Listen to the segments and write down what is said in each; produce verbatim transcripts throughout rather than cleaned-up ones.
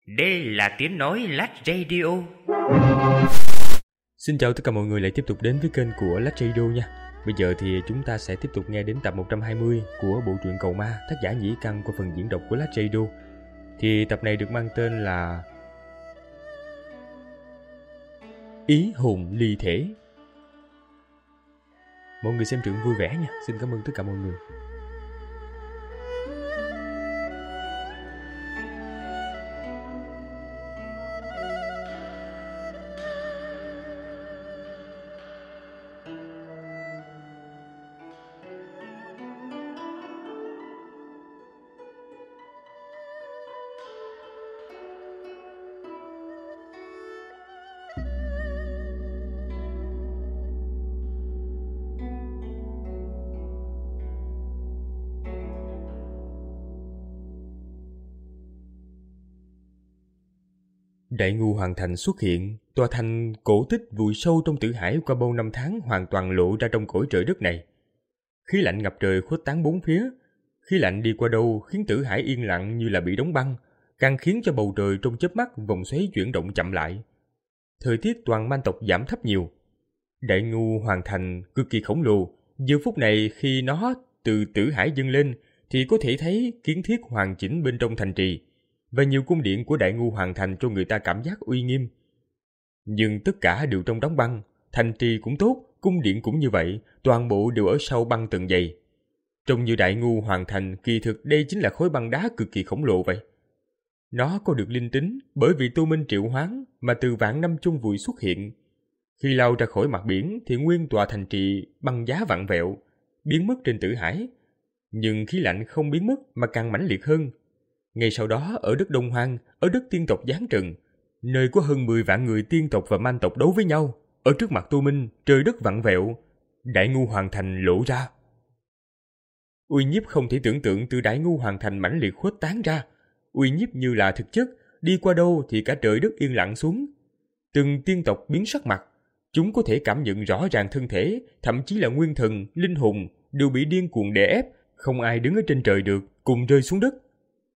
Đây là tiếng nói Lách Radio. Xin chào tất cả mọi người lại tiếp tục đến với kênh của Lách Radio nha. Bây giờ thì chúng ta sẽ tiếp tục nghe đến tập một trăm hai mươi của bộ truyện Cầu Ma, tác giả Nhĩ Căn qua phần diễn đọc của Lách Radio. Thì tập này được mang tên là Ý hồn ly thể. Mọi người xem truyện vui vẻ nha. Xin cảm ơn tất cả mọi người. Đại ngu Hoàng Thành xuất hiện, tòa thành cổ tích vùi sâu trong tử hải qua bao năm tháng hoàn toàn lộ ra trong cõi trời đất này. Khí lạnh ngập trời khuếch tán bốn phía, khí lạnh đi qua đâu khiến tử hải yên lặng như là bị đóng băng, càng khiến cho bầu trời trong chớp mắt vòng xoáy chuyển động chậm lại. Thời tiết toàn man tộc giảm thấp nhiều. Đại ngu Hoàng Thành cực kỳ khổng lồ, giờ phút này khi nó từ tử hải dâng lên thì có thể thấy kiến thiết hoàn chỉnh bên trong thành trì. Và nhiều cung điện của Đại ngu Hoàng Thành cho người ta cảm giác uy nghiêm. Nhưng tất cả đều trong đóng băng, thành trì cũng tốt, cung điện cũng như vậy, toàn bộ đều ở sau băng tầng dày. Trông như Đại ngu Hoàng Thành, kỳ thực đây chính là khối băng đá cực kỳ khổng lồ vậy. Nó có được linh tính bởi vì tu minh triệu hoán mà từ vạn năm chung vùi xuất hiện. Khi lao ra khỏi mặt biển thì nguyên tòa thành trì băng giá vặn vẹo, biến mất trên tử hải. Nhưng khí lạnh không biến mất mà càng mãnh liệt hơn. Ngay sau đó ở đất Đông Hoang, ở đất tiên tộc Giáng Trần, nơi có hơn mười vạn người tiên tộc và man tộc đấu với nhau, ở trước mặt Tu Minh, trời đất vặn vẹo, Đại ngu Hoàng Thành lộ ra. Uy nhiếp không thể tưởng tượng từ Đại ngu Hoàng Thành mãnh liệt khuếch tán ra, uy nhiếp như là thực chất, đi qua đâu thì cả trời đất yên lặng xuống. Từng tiên tộc biến sắc mặt, chúng có thể cảm nhận rõ ràng thân thể, thậm chí là nguyên thần, linh hồn đều bị điên cuồng đè ép, không ai đứng ở trên trời được, cùng rơi xuống đất.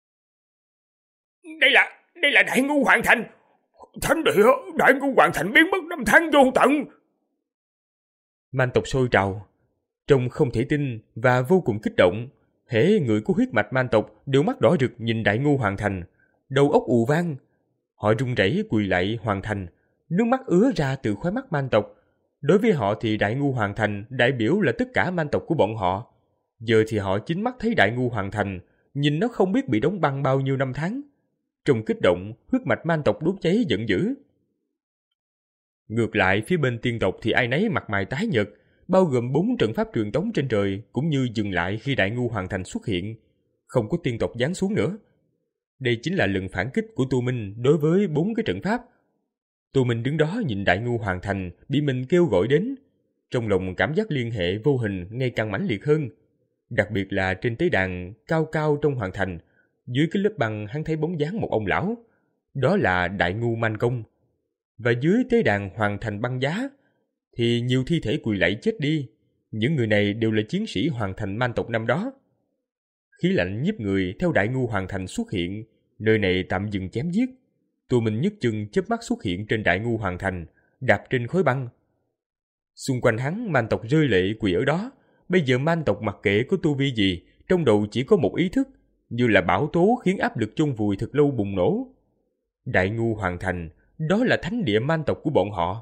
Đây là, đây là Đại ngu Hoàng Thành. Thánh địa, Đại ngu Hoàng Thành biến mất năm tháng vô tận. Man tộc sôi trào, trông không thể tin và vô cùng kích động. Hễ người có huyết mạch man tộc đều mắt đỏ rực nhìn Đại ngu Hoàng Thành, đầu óc ù vang. Họ run rẩy quỳ lạy Hoàng Thành, nước mắt ứa ra từ khóe mắt man tộc. Đối với họ thì Đại ngu Hoàng Thành đại biểu là tất cả man tộc của bọn họ. Giờ thì họ chính mắt thấy Đại ngu Hoàng Thành, nhìn nó không biết bị đóng băng bao nhiêu năm tháng. Trong kích động, huyết mạch man tộc đốt cháy giận dữ. Ngược lại, phía bên tiên tộc thì ai nấy mặt mày tái nhợt, bao gồm bốn trận pháp truyền tống trên trời cũng như dừng lại khi Đại ngu Hoàng Thành xuất hiện, không có tiên tộc giáng xuống nữa. Đây chính là lần phản kích của Tu Minh đối với bốn cái trận pháp. Tu Minh đứng đó nhìn Đại ngu Hoàng Thành bị mình kêu gọi đến, trong lòng cảm giác liên hệ vô hình ngày càng mãnh liệt hơn. Đặc biệt là trên tế đàn cao cao trong Hoàng Thành, dưới cái lớp băng hắn thấy bóng dáng một ông lão, đó là Đại ngu Man Công. Và dưới tế đàn Hoàng Thành băng giá thì nhiều thi thể quỳ lạy chết đi. Những người này đều là chiến sĩ Hoàng Thành man tộc năm đó. Khí lạnh nhiếp người theo Đại ngu Hoàng Thành xuất hiện, nơi này tạm dừng chém giết. Tu Minh nhấc chân chớp mắt xuất hiện trên Đại ngu Hoàng Thành, đạp trên khối băng. Xung quanh hắn man tộc rơi lệ quỳ ở đó. Bây giờ man tộc mặc kệ có tu vi gì, trong đầu chỉ có một ý thức, như là bão tố khiến áp lực chôn vùi thật lâu bùng nổ. Đại ngu Hoàng Thành, đó là thánh địa man tộc của bọn họ.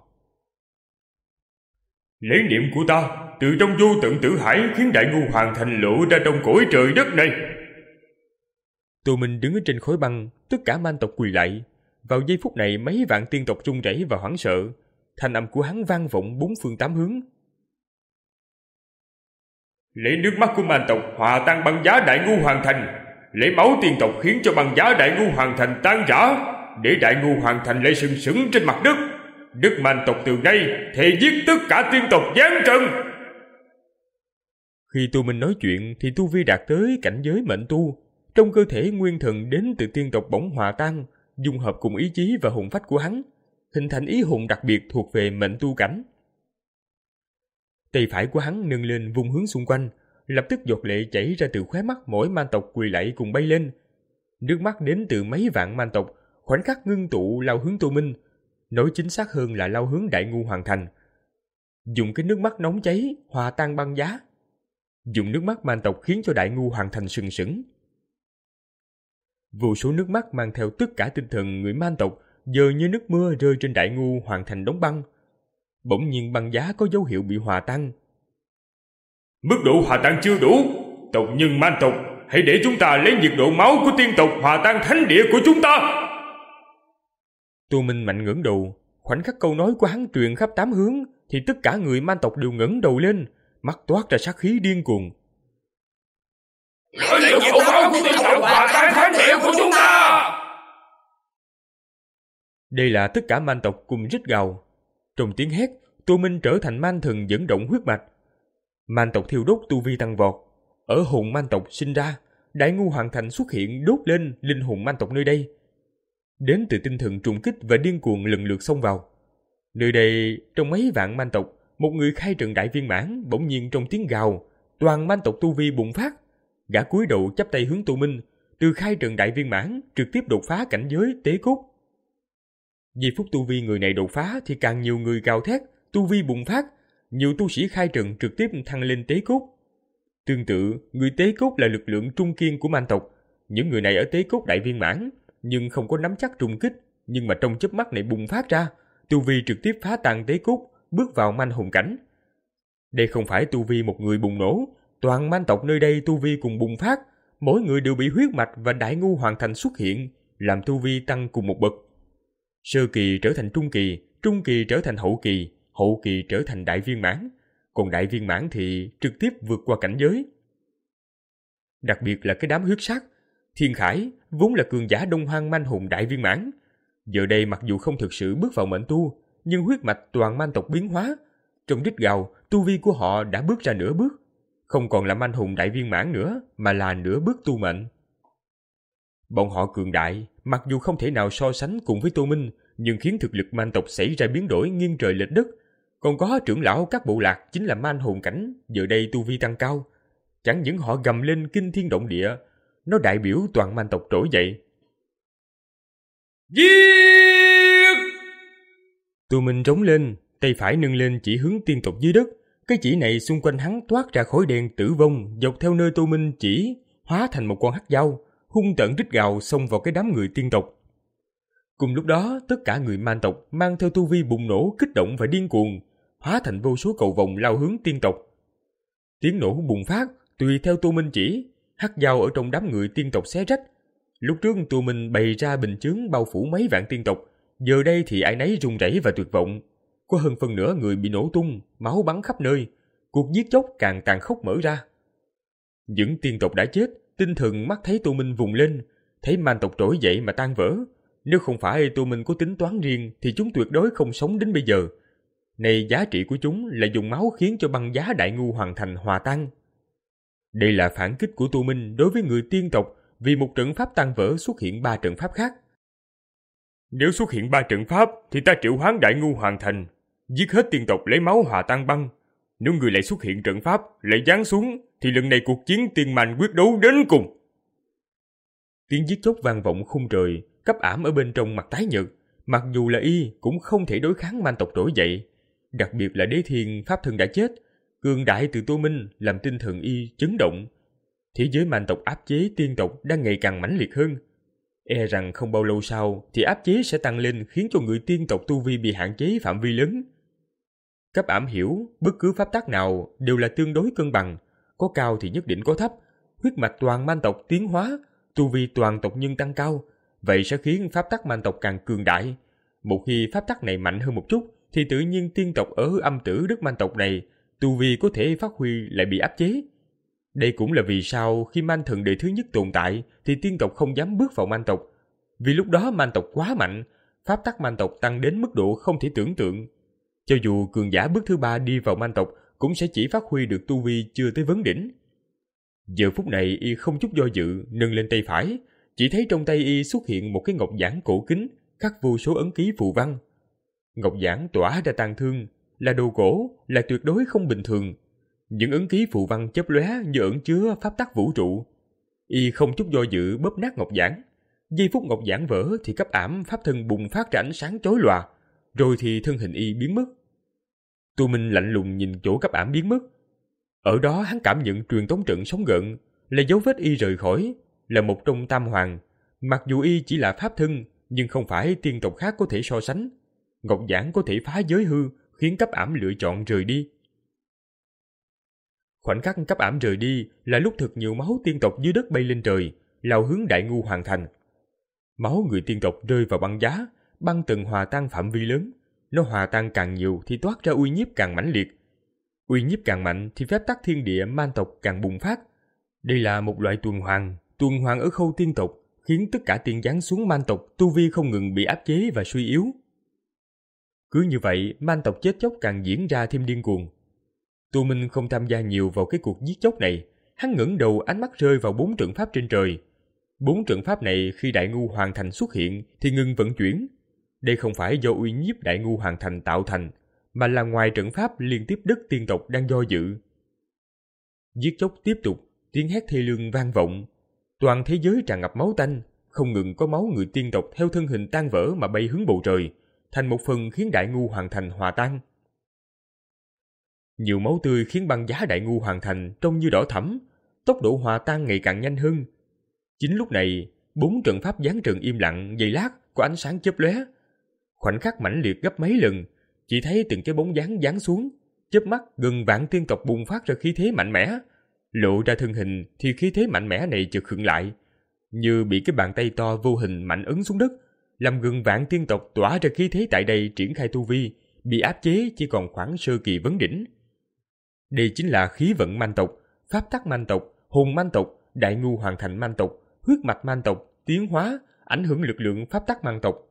Lý niệm của ta từ trong vô tận tử hải khiến Đại ngu Hoàng Thành lộ ra trong cõi trời đất này. Tu Minh đứng ở trên khối băng, tất cả man tộc quỳ lạy. Vào giây phút này mấy vạn tiên tộc run rẩy và hoảng sợ, thanh âm của hắn vang vọng bốn phương tám hướng. Lấy nước mắt của man tộc hòa tan băng giá Đại ngu Hoàng Thành, lấy máu tiên tộc khiến cho băng giá Đại ngu Hoàng Thành tan rã, để Đại ngu Hoàng Thành lại sừng sững trên mặt đất. Đức man tộc từ nay thề giết tất cả tiên tộc Giáng Trần. Khi Tu Minh nói chuyện thì tu vi đạt tới cảnh giới mệnh tu, trong cơ thể nguyên thần đến từ tiên tộc bỗng hòa tan, dung hợp cùng ý chí và hồn phách của hắn, hình thành ý hồn đặc biệt thuộc về mệnh tu cảnh. Tay phải của hắn nâng lên vung hướng xung quanh, lập tức giọt lệ chảy ra từ khóe mắt mỗi man tộc quỳ lạy cùng bay lên. Nước mắt đến từ mấy vạn man tộc, khoảnh khắc ngưng tụ lao hướng Tô Minh, nói chính xác hơn là lao hướng Đại Ngu Hoàng Thành. Dùng cái nước mắt nóng cháy hòa tan băng giá. Dùng nước mắt man tộc khiến cho Đại Ngu Hoàng Thành sừng sững. Vô số nước mắt mang theo tất cả tinh thần người man tộc giờ như nước mưa rơi trên Đại Ngu Hoàng Thành đóng băng. Bỗng nhiên băng giá có dấu hiệu bị hòa tan. Mức độ hòa tan chưa đủ. Tộc nhân man tộc, hãy để chúng ta lấy nhiệt độ máu của tiên tộc hòa tan thánh địa của chúng ta. Tô Minh mạnh ngẩng đầu. Khoảnh khắc câu nói của hắn truyền khắp tám hướng thì tất cả người man tộc đều ngẩng đầu lên, mắt toát ra sát khí điên cuồng. Lấy nhiệt độ máu của tiên tộc hòa tan thánh địa của chúng ta. Đây là tất cả man tộc cùng rít gào. Trong tiếng hét, Tô Minh trở thành man thần dẫn động huyết mạch. Man tộc thiêu đốt tu vi tăng vọt. Ở hồn man tộc sinh ra, Đại Ngu Hoàng Thành xuất hiện đốt lên linh hồn man tộc nơi đây. Đến từ tinh thần trùng kích và điên cuồng lần lượt xông vào. Nơi đây, trong mấy vạn man tộc, một người khai trận đại viên mãn bỗng nhiên trong tiếng gào, toàn man tộc tu vi bùng phát. Gã cúi đầu chắp tay hướng Tô Minh, từ khai trận đại viên mãn trực tiếp đột phá cảnh giới tế cốt. Giây phút tu vi người này đột phá thì càng nhiều người gào thét, tu vi bùng phát, nhiều tu sĩ khai trận trực tiếp thăng lên tế cốt. Tương tự, người tế cốt là lực lượng trung kiên của man tộc. Những người này ở tế cốt đại viên mãn, nhưng không có nắm chắc trùng kích, nhưng mà trong chớp mắt này bùng phát ra, tu vi trực tiếp phá tan tế cốt, bước vào man hồn cảnh. Đây không phải tu vi một người bùng nổ, toàn man tộc nơi đây tu vi cùng bùng phát, mỗi người đều bị huyết mạch và Đại Ngu Hoàng Thành xuất hiện, làm tu vi tăng cùng một bậc. Sơ kỳ trở thành trung kỳ, trung kỳ trở thành hậu kỳ, hậu kỳ trở thành đại viên mãn, còn đại viên mãn thì trực tiếp vượt qua cảnh giới. Đặc biệt là cái đám huyết sát, Thiên Khải vốn là cường giả Đông Hoang man hồn đại viên mãn, giờ đây mặc dù không thực sự bước vào mệnh tu, nhưng huyết mạch toàn man tộc biến hóa, trong rít gào, tu vi của họ đã bước ra nửa bước, không còn là man hồn đại viên mãn nữa, mà là nửa bước tu mệnh. Bọn họ cường đại, mặc dù không thể nào so sánh cùng với Tô Minh, nhưng khiến thực lực man tộc xảy ra biến đổi nghiêng trời lệch đất. Còn có trưởng lão các bộ lạc chính là man hồn cảnh, giờ đây tu vi tăng cao. Chẳng những họ gầm lên kinh thiên động địa, nó đại biểu toàn man tộc trỗi dậy. Giết! Tô Minh trống lên, tay phải nâng lên chỉ hướng tiên tộc dưới đất. Cái chỉ này xung quanh hắn toát ra khói đen tử vong, dọc theo nơi Tô Minh chỉ, hóa thành một con hắc dao, hung tợn rít gào xông vào cái đám người tiên tộc. Cùng lúc đó, tất cả người man tộc mang theo tu vi bùng nổ, kích động và điên cuồng, hóa thành vô số cầu vồng lao hướng tiên tộc. Tiếng nổ bùng phát, tùy theo Tô Minh chỉ, hắc dao ở trong đám người tiên tộc xé rách. Lúc trước Tô Minh bày ra bình chướng bao phủ mấy vạn tiên tộc, giờ đây thì ai nấy run rẩy và tuyệt vọng. Có hơn phần nửa người bị nổ tung, máu bắn khắp nơi, cuộc giết chóc càng tàn khốc mở ra. Những tiên tộc đã chết, tinh thần mắt thấy Tô Minh vùng lên, thấy man tộc trỗi dậy mà tan vỡ. Nếu không phải Tô Minh có tính toán riêng thì chúng tuyệt đối không sống đến bây giờ. Này giá trị của chúng là dùng máu khiến cho băng giá Đại Ngu Hoàng Thành hòa tan. Đây là phản kích của Tô Minh đối với người tiên tộc, vì một trận pháp tan vỡ xuất hiện ba trận pháp khác. Nếu xuất hiện ba trận pháp thì ta triệu hoán Đại Ngu Hoàng Thành, giết hết tiên tộc lấy máu hòa tan băng. Nếu người lại xuất hiện trận pháp lại giáng xuống thì lần này cuộc chiến tiên man quyết đấu đến cùng. Tiếng giết chóc vang vọng khung trời, Cấp Ảm ở bên trong mặt tái nhợt, mặc dù là y cũng không thể đối kháng man tộc trỗi dậy. Đặc biệt là Đế Thiên pháp thân đã chết, cường đại từ Tô Minh làm tinh thần y chấn động. Thế giới man tộc áp chế tiên tộc đang ngày càng mãnh liệt hơn. E rằng không bao lâu sau thì áp chế sẽ tăng lên, khiến cho người tiên tộc tu vi bị hạn chế phạm vi lớn. Cấp Ảm hiểu, bất cứ pháp tắc nào đều là tương đối cân bằng, có cao thì nhất định có thấp. Huyết mạch toàn man tộc tiến hóa, tu vi toàn tộc nhân tăng cao, vậy sẽ khiến pháp tắc man tộc càng cường đại. Một khi pháp tắc này mạnh hơn một chút, thì tự nhiên tiên tộc ở âm tử đất man tộc này, tu vi có thể phát huy lại bị áp chế. Đây cũng là vì sao khi man thần đời thứ nhất tồn tại, thì tiên tộc không dám bước vào man tộc. Vì lúc đó man tộc quá mạnh, pháp tắc man tộc tăng đến mức độ không thể tưởng tượng. Cho dù cường giả bước thứ ba đi vào man tộc, cũng sẽ chỉ phát huy được tu vi chưa tới vấn đỉnh. Giờ phút này y không chút do dự, nâng lên tay phải, chỉ thấy trong tay y xuất hiện một cái ngọc giản cổ kính, khắc vô số ấn ký phù văn. Ngọc giản tỏa ra tàn thương, là đồ cổ, là tuyệt đối không bình thường. Những ấn ký phù văn chớp lóe như ẩn chứa pháp tắc vũ trụ. Y không chút do dự bóp nát ngọc giản. Giây phút ngọc giản vỡ thì cấp ảm pháp thân bùng phát ra ánh sáng chói lòa, rồi thì thân hình y biến mất. Tô Minh lạnh lùng nhìn chỗ cấp ảm biến mất. Ở đó hắn cảm nhận truyền tống trận sóng gợn, là dấu vết y rời khỏi, là một trong tam hoàng. Mặc dù y chỉ là pháp thân, nhưng không phải tiên tộc khác có thể so sánh. Ngọc giản có thể phá giới hư, khiến cấp ảm lựa chọn rời đi. Khoảnh khắc cấp ảm rời đi là lúc thực nhiều máu tiên tộc dưới đất bay lên trời, lao hướng Đại Ngu Hoàng Thành. Máu người tiên tộc rơi vào băng giá, băng tầng hòa tan phạm vi lớn. Nó hòa tan càng nhiều thì toát ra uy nhiếp càng mãnh liệt. Uy nhiếp càng mạnh thì phép tắc thiên địa man tộc càng bùng phát. Đây là một loại tuần hoàn, tuần hoàn ở khâu tiên tộc, khiến tất cả tiên giáng xuống man tộc tu vi không ngừng bị áp chế và suy yếu. Cứ như vậy, man tộc chết chóc càng diễn ra thêm điên cuồng. Tô Minh không tham gia nhiều vào cái cuộc giết chóc này, hắn ngẩng đầu ánh mắt rơi vào bốn trận pháp trên trời. Bốn trận pháp này khi Đại Ngu Hoàng Thành xuất hiện thì ngừng vận chuyển. Đây không phải do uy nhiếp Đại Ngu Hoàng Thành tạo thành, mà là ngoài trận pháp liên tiếp đất tiên tộc đang do dự. Giết chóc tiếp tục, tiếng hét thê lương vang vọng. Toàn thế giới tràn ngập máu tanh, không ngừng có máu người tiên tộc theo thân hình tan vỡ mà bay hướng bầu trời, thành một phần khiến Đại Ngu Hoàng Thành hòa tan. Nhiều máu tươi khiến băng giá Đại Ngu Hoàng Thành trông như đỏ thẫm, tốc độ hòa tan ngày càng nhanh hơn. Chính lúc này, bốn trận pháp giáng trận im lặng giây lát có ánh sáng chớp lóe. Khoảnh khắc mãnh liệt gấp mấy lần, chỉ thấy từng cái bóng dáng giáng xuống, chớp mắt gần vạn tiên tộc bùng phát ra khí thế mạnh mẽ. Lộ ra thân hình thì khí thế mạnh mẽ này chợt khựng lại, như bị cái bàn tay to vô hình mạnh ấn xuống đất, làm gần vạn tiên tộc tỏa ra khí thế tại đây triển khai tu vi, bị áp chế chỉ còn khoảng sơ kỳ vấn đỉnh. Đây chính là khí vận man tộc, pháp tắc man tộc, hồn man tộc, Đại Ngu Hoàng Thành man tộc, huyết mạch man tộc, tiến hóa, ảnh hưởng lực lượng pháp tắc man tộc.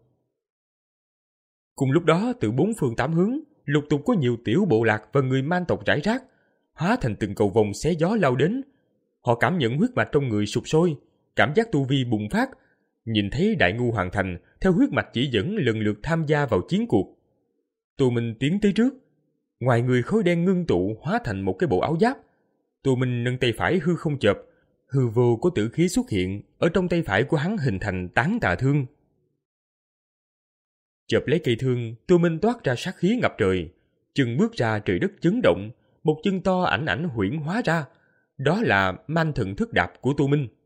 Cùng lúc đó, từ bốn phương tám hướng, lục tục có nhiều tiểu bộ lạc và người man tộc rải rác, hóa thành từng cầu vồng xé gió lao đến. Họ cảm nhận huyết mạch trong người sục sôi, cảm giác tu vi bùng phát, nhìn thấy Đại Ngu Hoàng Thành theo huyết mạch chỉ dẫn lần lượt tham gia vào chiến cuộc. Tô Minh tiến tới trước, ngoài người khói đen ngưng tụ hóa thành một cái bộ áo giáp. Tô Minh nâng tay phải hư không chợp, hư vô có tử khí xuất hiện, ở trong tay phải của hắn hình thành tán tà thương. Chợp lấy cây thương, Tô Minh toát ra sát khí ngập trời, chân bước ra trời đất chấn động, một chân to ảnh ảnh huyễn hóa ra, đó là man thần thức đạp của Tô Minh.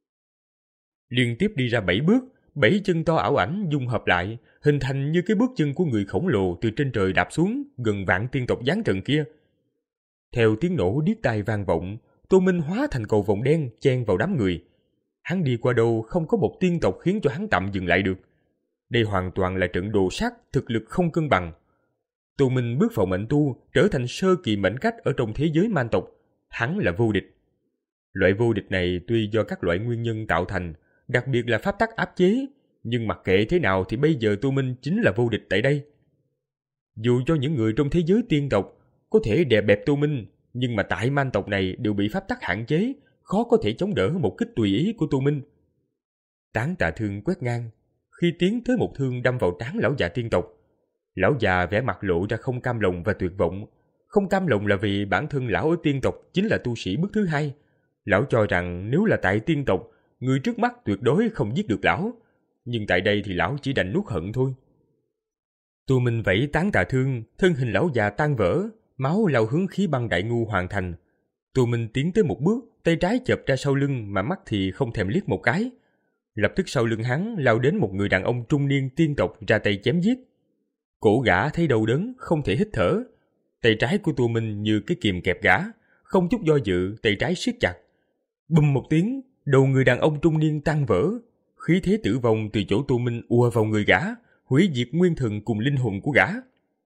Liên tiếp đi ra bảy bước, bảy chân to ảo ảnh dung hợp lại, hình thành như cái bước chân của người khổng lồ từ trên trời đạp xuống gần vạn tiên tộc giáng trận kia. Theo tiếng nổ điếc tai vang vọng, Tô Minh hóa thành cầu vồng đen chen vào đám người. Hắn đi qua đâu không có một tiên tộc khiến cho hắn tạm dừng lại được. Đây hoàn toàn là trận đồ sát, thực lực không cân bằng. Tô Minh bước vào mệnh tu, trở thành sơ kỳ mệnh cách ở trong thế giới man tộc. Hắn là vô địch. Loại vô địch này tuy do các loại nguyên nhân tạo thành, đặc biệt là pháp tắc áp chế, nhưng mặc kệ thế nào thì bây giờ Tô Minh chính là vô địch tại đây. Dù cho những người trong thế giới tiên tộc có thể đè bẹp Tô Minh, nhưng mà tại man tộc này đều bị pháp tắc hạn chế, khó có thể chống đỡ một kích tùy ý của Tô Minh. Tán tà thương quét ngang, khi tiến tới một thương đâm vào trán lão già tiên tộc. Lão già vẻ mặt lộ ra không cam lòng và tuyệt vọng. Không cam lòng là vì bản thân lão ở tiên tộc chính là tu sĩ bước thứ hai. Lão cho rằng nếu là tại tiên tộc, người trước mắt tuyệt đối không giết được lão. Nhưng tại đây thì lão chỉ đành nuốt hận thôi. Tô Minh vẫy tán tà thương, thân hình lão già tan vỡ, máu lao hướng khí băng Đại Ngu Hoàng Thành. Tô Minh tiến tới một bước, tay trái chợp ra sau lưng mà mắt thì không thèm liếc một cái. Lập tức sau lưng hắn lao đến một người đàn ông trung niên tiên tộc ra tay chém giết. Cổ gã thấy đau đớn, không thể hít thở. Tay trái của Tô Minh như cái kìm kẹp gã, không chút do dự, tay trái siết chặt. Bùm một tiếng, đầu người đàn ông trung niên tan vỡ. Khí thế tử vong từ chỗ Tô Minh ùa vào người gã, hủy diệt nguyên thần cùng linh hồn của gã.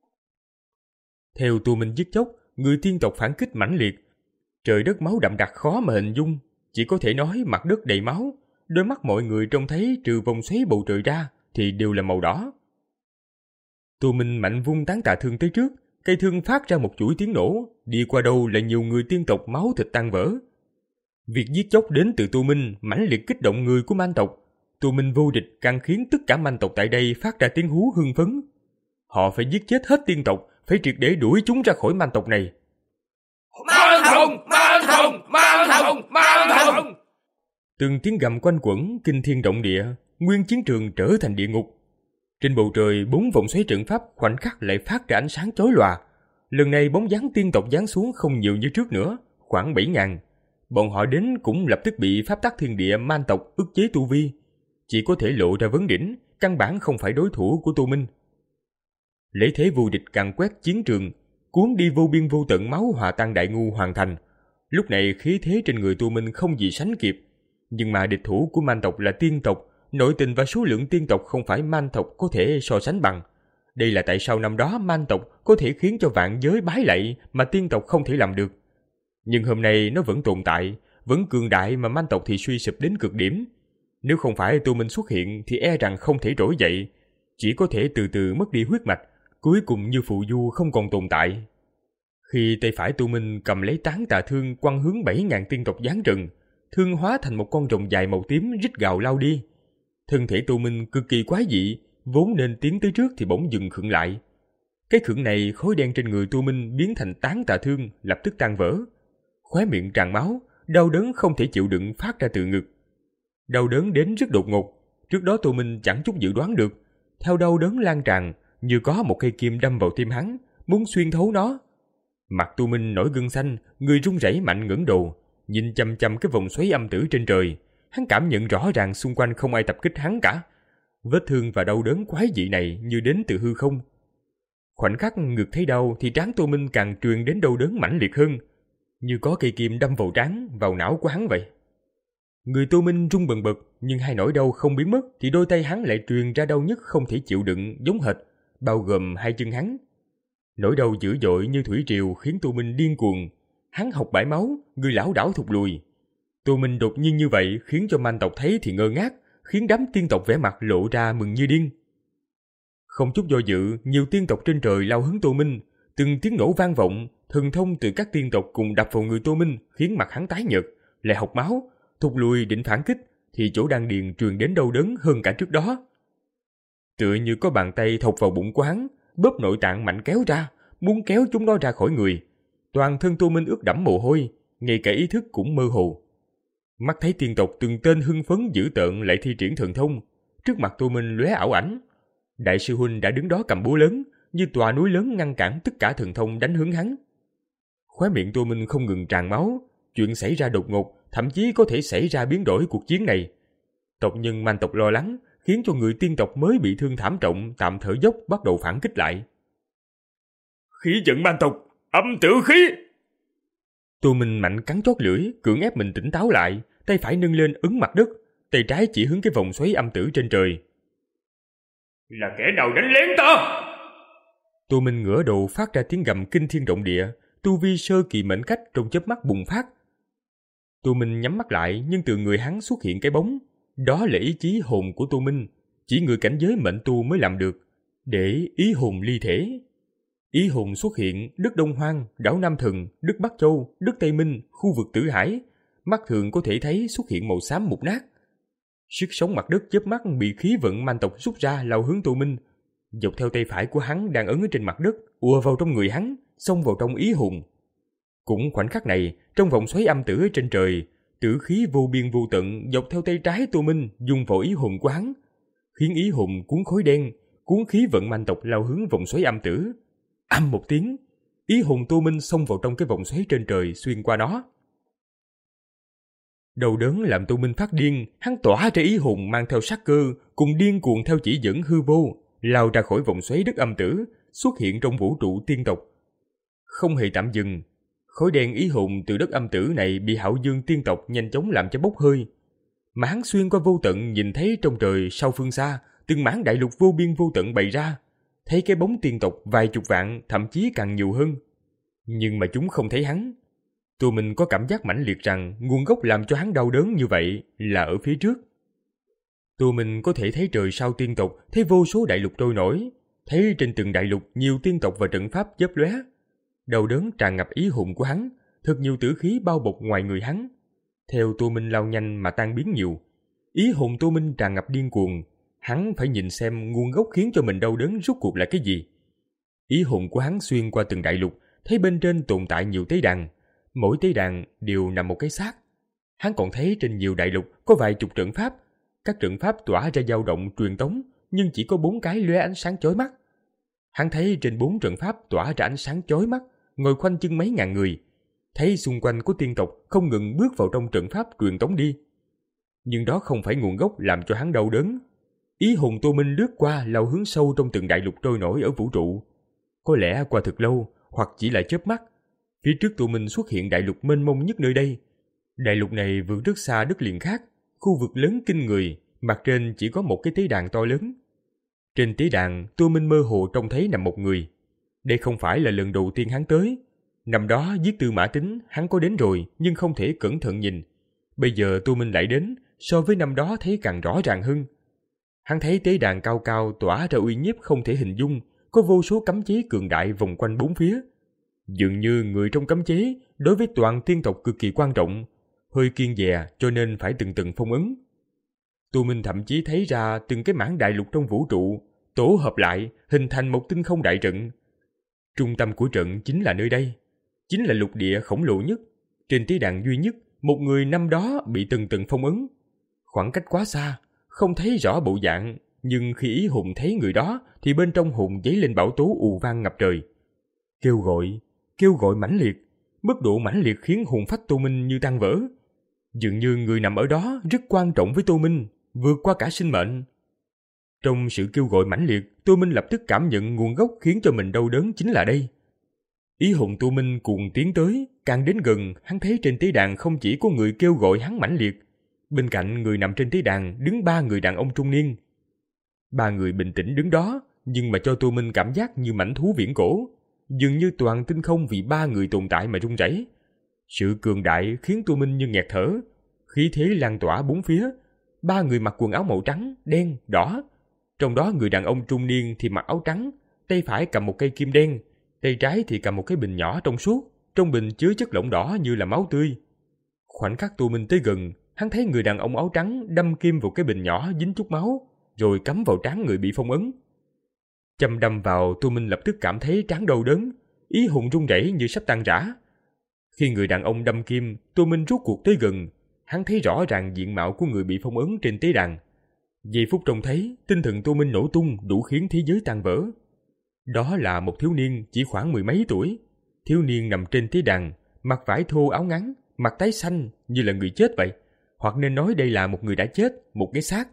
Theo Tô Minh giết chóc, người tiên tộc phản kích mãnh liệt. Trời đất máu đậm đặc khó mà hình dung, chỉ có thể nói mặt đất đầy máu. Đôi mắt mọi người trông thấy trừ vòng xoáy bầu trời ra thì đều là màu đỏ. Tô Minh mạnh vung tán tà thương tới trước, cây thương phát ra một chuỗi tiếng nổ, đi qua đâu là nhiều người tiên tộc máu thịt tan vỡ. Việc giết chóc đến từ Tô Minh mãnh liệt kích động người của man tộc. Tô Minh vô địch càng khiến tất cả man tộc tại đây phát ra tiếng hú hưng phấn. Họ phải giết chết hết tiên tộc, phải triệt để đuổi chúng ra khỏi man tộc này. Man thần, man thần, man thần, man thần. Từng tiếng gầm quanh quẩn kinh thiên động địa, nguyên chiến trường trở thành địa ngục. Trên bầu trời, bốn vòng xoáy trận pháp khoảnh khắc lại phát ra ánh sáng chói lòa. Lần này bóng dáng tiên tộc giáng xuống không nhiều như trước nữa, khoảng bảy ngàn. Bọn họ đến cũng lập tức bị pháp tắc thiên địa man tộc ức chế tu vi, chỉ có thể lộ ra vấn đỉnh, căn bản không phải đối thủ của Tô Minh. Lấy thế vô địch càn quét chiến trường, cuốn đi vô biên vô tận máu hòa tan đại ngu hoàn thành. Lúc này khí thế trên người Tô Minh không gì sánh kịp, nhưng mà địch thủ của man tộc là tiên tộc, nội tình và số lượng tiên tộc không phải man tộc có thể so sánh bằng. Đây là tại sao năm đó man tộc có thể khiến cho vạn giới bái lạy mà tiên tộc không thể làm được. Nhưng hôm nay nó vẫn tồn tại, vẫn cường đại mà man tộc thì suy sụp đến cực điểm. Nếu không phải Tô Minh xuất hiện thì e rằng không thể trỗi dậy, chỉ có thể từ từ mất đi huyết mạch, cuối cùng như phù du không còn tồn tại. Khi tay phải Tô Minh cầm lấy tán tà thương quăng hướng bảy ngàn tiên tộc giáng rừng, thương hóa thành một con rồng dài màu tím rít gào lao đi. Thân thể Tô Minh cực kỳ quái dị, vốn nên tiến tới trước thì bỗng dừng khựng lại. Cái khựng này, khối đen trên người Tô Minh biến thành tán tà thương, lập tức tan vỡ. Khóe miệng tràn máu, đau đớn không thể chịu đựng phát ra từ ngực. Đau đớn đến rất đột ngột, trước đó Tô Minh chẳng chút dự đoán được. Theo đau đớn lan tràn, như có một cây kim đâm vào tim hắn, muốn xuyên thấu nó. Mặt Tô Minh nổi gân xanh, người run rẩy mạnh ngẩng đầu, nhìn chằm chằm cái vòng xoáy âm tử trên trời. Hắn cảm nhận rõ ràng xung quanh không ai tập kích hắn cả. Vết thương và đau đớn quái dị này như đến từ hư không. Khoảnh khắc ngực thấy đau thì trán Tô Minh càng truyền đến đau đớn mãnh liệt hơn, như có cây kim đâm vào trán, vào não của hắn vậy. Người Tô Minh run bần bật, nhưng hai nỗi đau không biến mất thì đôi tay hắn lại truyền ra đau nhức không thể chịu đựng giống hệt, bao gồm hai chân hắn. Nỗi đau dữ dội như thủy triều khiến Tô Minh điên cuồng. Hắn học bãi máu, người lảo đảo thụt lùi. Tô Minh đột nhiên như vậy khiến cho man tộc thấy thì ngơ ngác, khiến đám tiên tộc vẻ mặt lộ ra mừng như điên. Không chút do dự, nhiều tiên tộc trên trời lao hướng Tô Minh, từng tiếng nổ vang vọng, thần thông từ các tiên tộc cùng đập vào người Tô Minh khiến mặt hắn tái nhợt, lại học máu, thụt lùi định phản kích thì chỗ đan điền truyền đến đau đớn hơn cả trước đó. Tựa như có bàn tay thọc vào bụng của hắn, bóp nội tạng mạnh kéo ra, muốn kéo chúng nó ra khỏi người. Toàn thân Tô Minh ướt đẫm mồ hôi, ngay cả ý thức cũng mơ hồ. Mắt thấy tiên tộc từng tên hưng phấn dữ tợn lại thi triển thần thông, trước mặt Tô Minh lóe ảo ảnh. Đại sư huynh đã đứng đó cầm búa lớn, như tòa núi lớn ngăn cản tất cả thần thông đánh hướng hắn. Khóe miệng Tô Minh không ngừng tràn máu, chuyện xảy ra đột ngột, thậm chí có thể xảy ra biến đổi cuộc chiến này. Tộc nhân man tộc lo lắng, khiến cho người tiên tộc mới bị thương thảm trọng tạm thở dốc bắt đầu phản kích lại. Khí giận man tộc, âm tử khí! Tô Minh mạnh cắn chót lưỡi, cưỡng ép mình tỉnh táo lại, tay phải nâng lên ấn mặt đất, tay trái chỉ hướng cái vòng xoáy âm tử trên trời. Là kẻ nào đánh lén ta? Tô Minh ngửa đầu phát ra tiếng gầm kinh thiên động địa, tu vi sơ kỳ mệnh cách trong chớp mắt bùng phát. Tô Minh nhắm mắt lại, nhưng từ người hắn xuất hiện cái bóng, đó là ý chí hồn của Tô Minh, chỉ người cảnh giới mệnh tu mới làm được, để ý hồn ly thể. Ý hồn xuất hiện đất Đông Hoang, đảo Nam Thần, đất Bắc Châu, đất Tây Minh, khu vực Tử Hải, mắt thường có thể thấy xuất hiện màu xám mục nát. Sức sống mặt đất chớp mắt bị khí vận man tộc rút ra lao hướng Tô Minh, dọc theo tay phải của hắn đang ấn ở trên mặt đất, ùa vào trong người hắn, xông vào trong ý hồn. Cũng khoảnh khắc này, trong vòng xoáy âm tử trên trời, tử khí vô biên vô tận dọc theo tay trái Tô Minh dùng vào ý hồn của hắn, khiến ý hồn cuốn khối đen, cuốn khí vận man tộc lao hướng vòng xoáy âm tử. Âm một tiếng, ý hồn Tô Minh xông vào trong cái vòng xoáy trên trời xuyên qua nó. Đau đớn làm Tô Minh phát điên, hắn tỏa ra ý hồn mang theo sát cơ, cùng điên cuồng theo chỉ dẫn hư vô, lao ra khỏi vòng xoáy đất âm tử, xuất hiện trong vũ trụ tiên tộc. Không hề tạm dừng, khối đen ý hồn từ đất âm tử này bị hạo dương tiên tộc nhanh chóng làm cho bốc hơi. Mà hắn xuyên qua vô tận nhìn thấy trong trời sau phương xa, từng mảng đại lục vô biên vô tận bày ra, thấy cái bóng tiên tộc vài chục vạn, thậm chí càng nhiều hơn. Nhưng mà chúng không thấy hắn. Tô Minh có cảm giác mãnh liệt rằng nguồn gốc làm cho hắn đau đớn như vậy là ở phía trước. Tô Minh có thể thấy trời sau tiên tộc, thấy vô số đại lục trôi nổi, thấy trên từng đại lục nhiều tiên tộc và trận pháp chớp lóe. Đau đớn tràn ngập ý hồn của hắn, thật nhiều tử khí bao bọc ngoài người hắn. Theo Tô Minh lao nhanh mà tan biến nhiều. Ý hồn Tô Minh tràn ngập điên cuồng, hắn phải nhìn xem nguồn gốc khiến cho mình đau đớn rốt cuộc là cái gì. Ý hồn của hắn xuyên qua từng đại lục, thấy bên trên tồn tại nhiều tế đàn, mỗi tế đàn đều nằm một cái xác. Hắn còn thấy trên nhiều đại lục có vài chục trận pháp, các trận pháp tỏa ra dao động truyền tống, nhưng chỉ có bốn cái lóe ánh sáng chói mắt. Hắn thấy trên bốn trận pháp tỏa ra ánh sáng chói mắt, ngồi khoanh chân mấy ngàn người, thấy xung quanh của tiên tộc không ngừng bước vào trong trận pháp truyền tống đi. Nhưng đó không phải nguồn gốc làm cho hắn đau đớn. Ý hồn Tô Minh lướt qua lao hướng sâu trong từng đại lục trôi nổi ở vũ trụ. Có lẽ qua thật lâu, hoặc chỉ là chớp mắt, phía trước Tô Minh xuất hiện đại lục mênh mông nhất nơi đây. Đại lục này vượt rất xa đất liền khác, khu vực lớn kinh người, mặt trên chỉ có một cái tế đàn to lớn. Trên tế đàn, Tô Minh mơ hồ trông thấy nằm một người. Đây không phải là lần đầu tiên hắn tới. Năm đó giết Tư Mã Tính hắn có đến rồi, nhưng không thể cẩn thận nhìn. Bây giờ Tô Minh lại đến, so với năm đó thấy càng rõ ràng hơn. Hắn thấy tế đàn cao cao tỏa ra uy nhiếp không thể hình dung, có vô số cấm chế cường đại vòng quanh bốn phía. Dường như người trong cấm chế đối với toàn tiên tộc cực kỳ quan trọng, hơi kiêng dè cho nên phải từng từng phong ấn. Tô Minh thậm chí thấy ra từng cái mảng đại lục trong vũ trụ tổ hợp lại hình thành một tinh không đại trận. Trung tâm của trận chính là nơi đây, chính là lục địa khổng lồ nhất. Trên tế đàn duy nhất, một người năm đó bị từng từng phong ấn. Khoảng cách quá xa, không thấy rõ bộ dạng, nhưng khi ý hồn thấy người đó thì bên trong hồn dấy lên bão tố ù vang ngập trời. Kêu gọi, kêu gọi mãnh liệt, mức độ mãnh liệt khiến hồn phách Tô Minh như tan vỡ. Dường như người nằm ở đó rất quan trọng với Tô Minh, vượt qua cả sinh mệnh. Trong sự kêu gọi mãnh liệt, Tô Minh lập tức cảm nhận nguồn gốc khiến cho mình đau đớn chính là đây. Ý hồn Tô Minh cuồng tiến tới, càng đến gần, hắn thấy trên tế đàn không chỉ có người kêu gọi hắn mãnh liệt. Bên cạnh người nằm trên tế đàn đứng ba người đàn ông trung niên. Ba người bình tĩnh đứng đó, nhưng mà cho Tô Minh cảm giác như mãnh thú viễn cổ. Dường như toàn tinh không vì ba người tồn tại mà rung rẩy. Sự cường đại khiến Tô Minh như nghẹt thở, khí thế lan tỏa bốn phía. Ba người mặc quần áo màu trắng, đen, đỏ. Trong đó người đàn ông trung niên thì mặc áo trắng, tay phải cầm một cây kim đen, tay trái thì cầm một cái bình nhỏ trong suốt, trong bình chứa chất lỏng đỏ như là máu tươi. Khoảnh khắc Tô Minh tới gần, hắn thấy người đàn ông áo trắng đâm kim vào cái bình nhỏ dính chút máu, rồi cắm vào trán người bị phong ấn. Châm đâm vào, Tô Minh lập tức cảm thấy trán đau đớn, ý hồn run rẩy như sắp tan rã. Khi người đàn ông đâm kim, Tô Minh rút cuộc tới gần, hắn thấy rõ ràng diện mạo của người bị phong ấn trên tế đàn. Giây phút trông thấy, tinh thần Tô Minh nổ tung đủ khiến thế giới tan vỡ. Đó là một thiếu niên chỉ khoảng mười mấy tuổi. Thiếu niên nằm trên tế đàn, mặc vải thô áo ngắn, mặt tái xanh như là người chết vậy, hoặc nên nói đây là một người đã chết, một cái xác.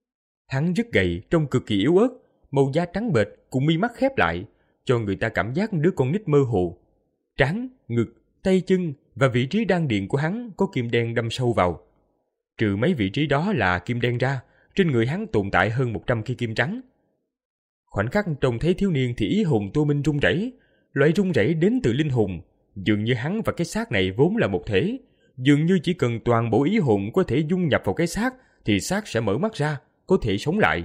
Hắn rất gầy, trông cực kỳ yếu ớt, màu da trắng bệch cùng mi mắt khép lại, cho người ta cảm giác đứa con nít mơ hồ. Trán, ngực, tay chân và vị trí đan điền của hắn có kim đen đâm sâu vào. Trừ mấy vị trí đó là kim đen ra, trên người hắn tồn tại hơn một trăm cây kim trắng. Khoảnh khắc trông thấy thiếu niên thì ý hồn Tô Minh run rẩy, loại run rẩy đến từ linh hồn, dường như hắn và cái xác này vốn là một thể, dường như chỉ cần toàn bộ ý hồn có thể dung nhập vào cái xác thì xác sẽ mở mắt ra, có thể sống lại.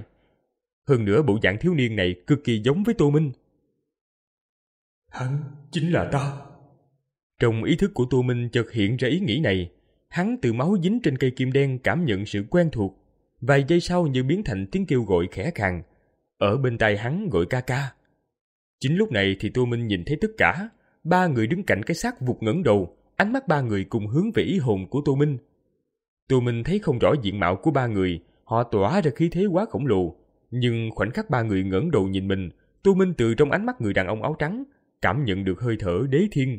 Hơn nữa bộ dạng thiếu niên này cực kỳ giống với Tô Minh. Hắn chính là ta. Trong ý thức của Tô Minh chợt hiện ra ý nghĩ này, hắn từ máu dính trên cây kim đen cảm nhận sự quen thuộc, vài giây sau như biến thành tiếng kêu gọi khẽ khàng. Ở bên tai hắn gọi ca ca. Chính lúc này thì Tô Minh nhìn thấy tất cả, ba người đứng cạnh cái xác vụt ngẩng đầu, ánh mắt ba người cùng hướng về ý hồn của Tô Minh. Tô Minh thấy không rõ diện mạo của ba người, họ tỏa ra khí thế quá khổng lồ, nhưng khoảnh khắc ba người ngẩng đầu nhìn mình, Tô Minh từ trong ánh mắt người đàn ông áo trắng cảm nhận được hơi thở đế thiên.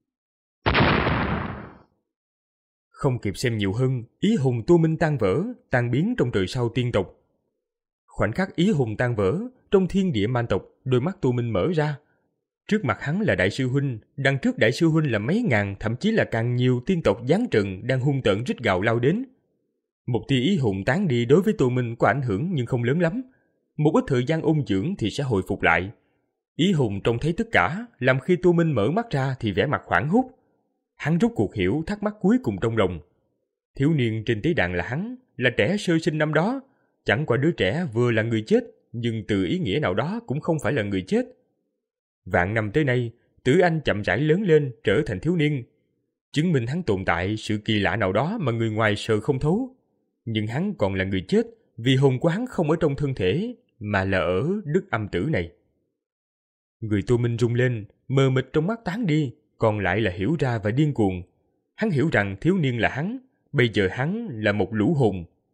Không kịp xem nhiều hơn, ý hồn Tô Minh tan vỡ, tan biến trong trời sao tiên tộc. Khoảnh khắc ý hồn tan vỡ, trong thiên địa man tộc, đôi mắt Tô Minh mở ra. Trước mặt hắn là đại sư huynh, đằng trước đại sư huynh là mấy ngàn, thậm chí là càng nhiều tiên tộc giáng trần đang hung tợn rít gào lao đến. Một tia ý hồn tán đi đối với Tô Minh có ảnh hưởng nhưng không lớn lắm. Một ít thời gian ôn dưỡng thì sẽ hồi phục lại. Ý hồn trông thấy tất cả, làm khi Tô Minh mở mắt ra thì vẻ mặt hoảng hốt. Hắn rốt cuộc hiểu thắc mắc cuối cùng trong lòng. Thiếu niên trên tế đàn là hắn, là trẻ sơ sinh năm đó. Chẳng qua đứa trẻ vừa là người chết, nhưng từ ý nghĩa nào đó cũng không phải là người chết. Vạn năm tới nay, Tử Anh chậm rãi lớn lên trở thành thiếu niên, chứng minh hắn tồn tại sự kỳ lạ nào đó mà người ngoài sợ không thấu. Nhưng hắn còn là người chết, vì hồn của hắn không ở trong thân thể, mà là ở đức âm tử này. Người Tô Minh rung lên, mờ mịt trong mắt tán đi, còn lại là hiểu ra và điên cuồng. Hắn hiểu rằng thiếu niên là hắn, bây giờ hắn là một lũ hồn.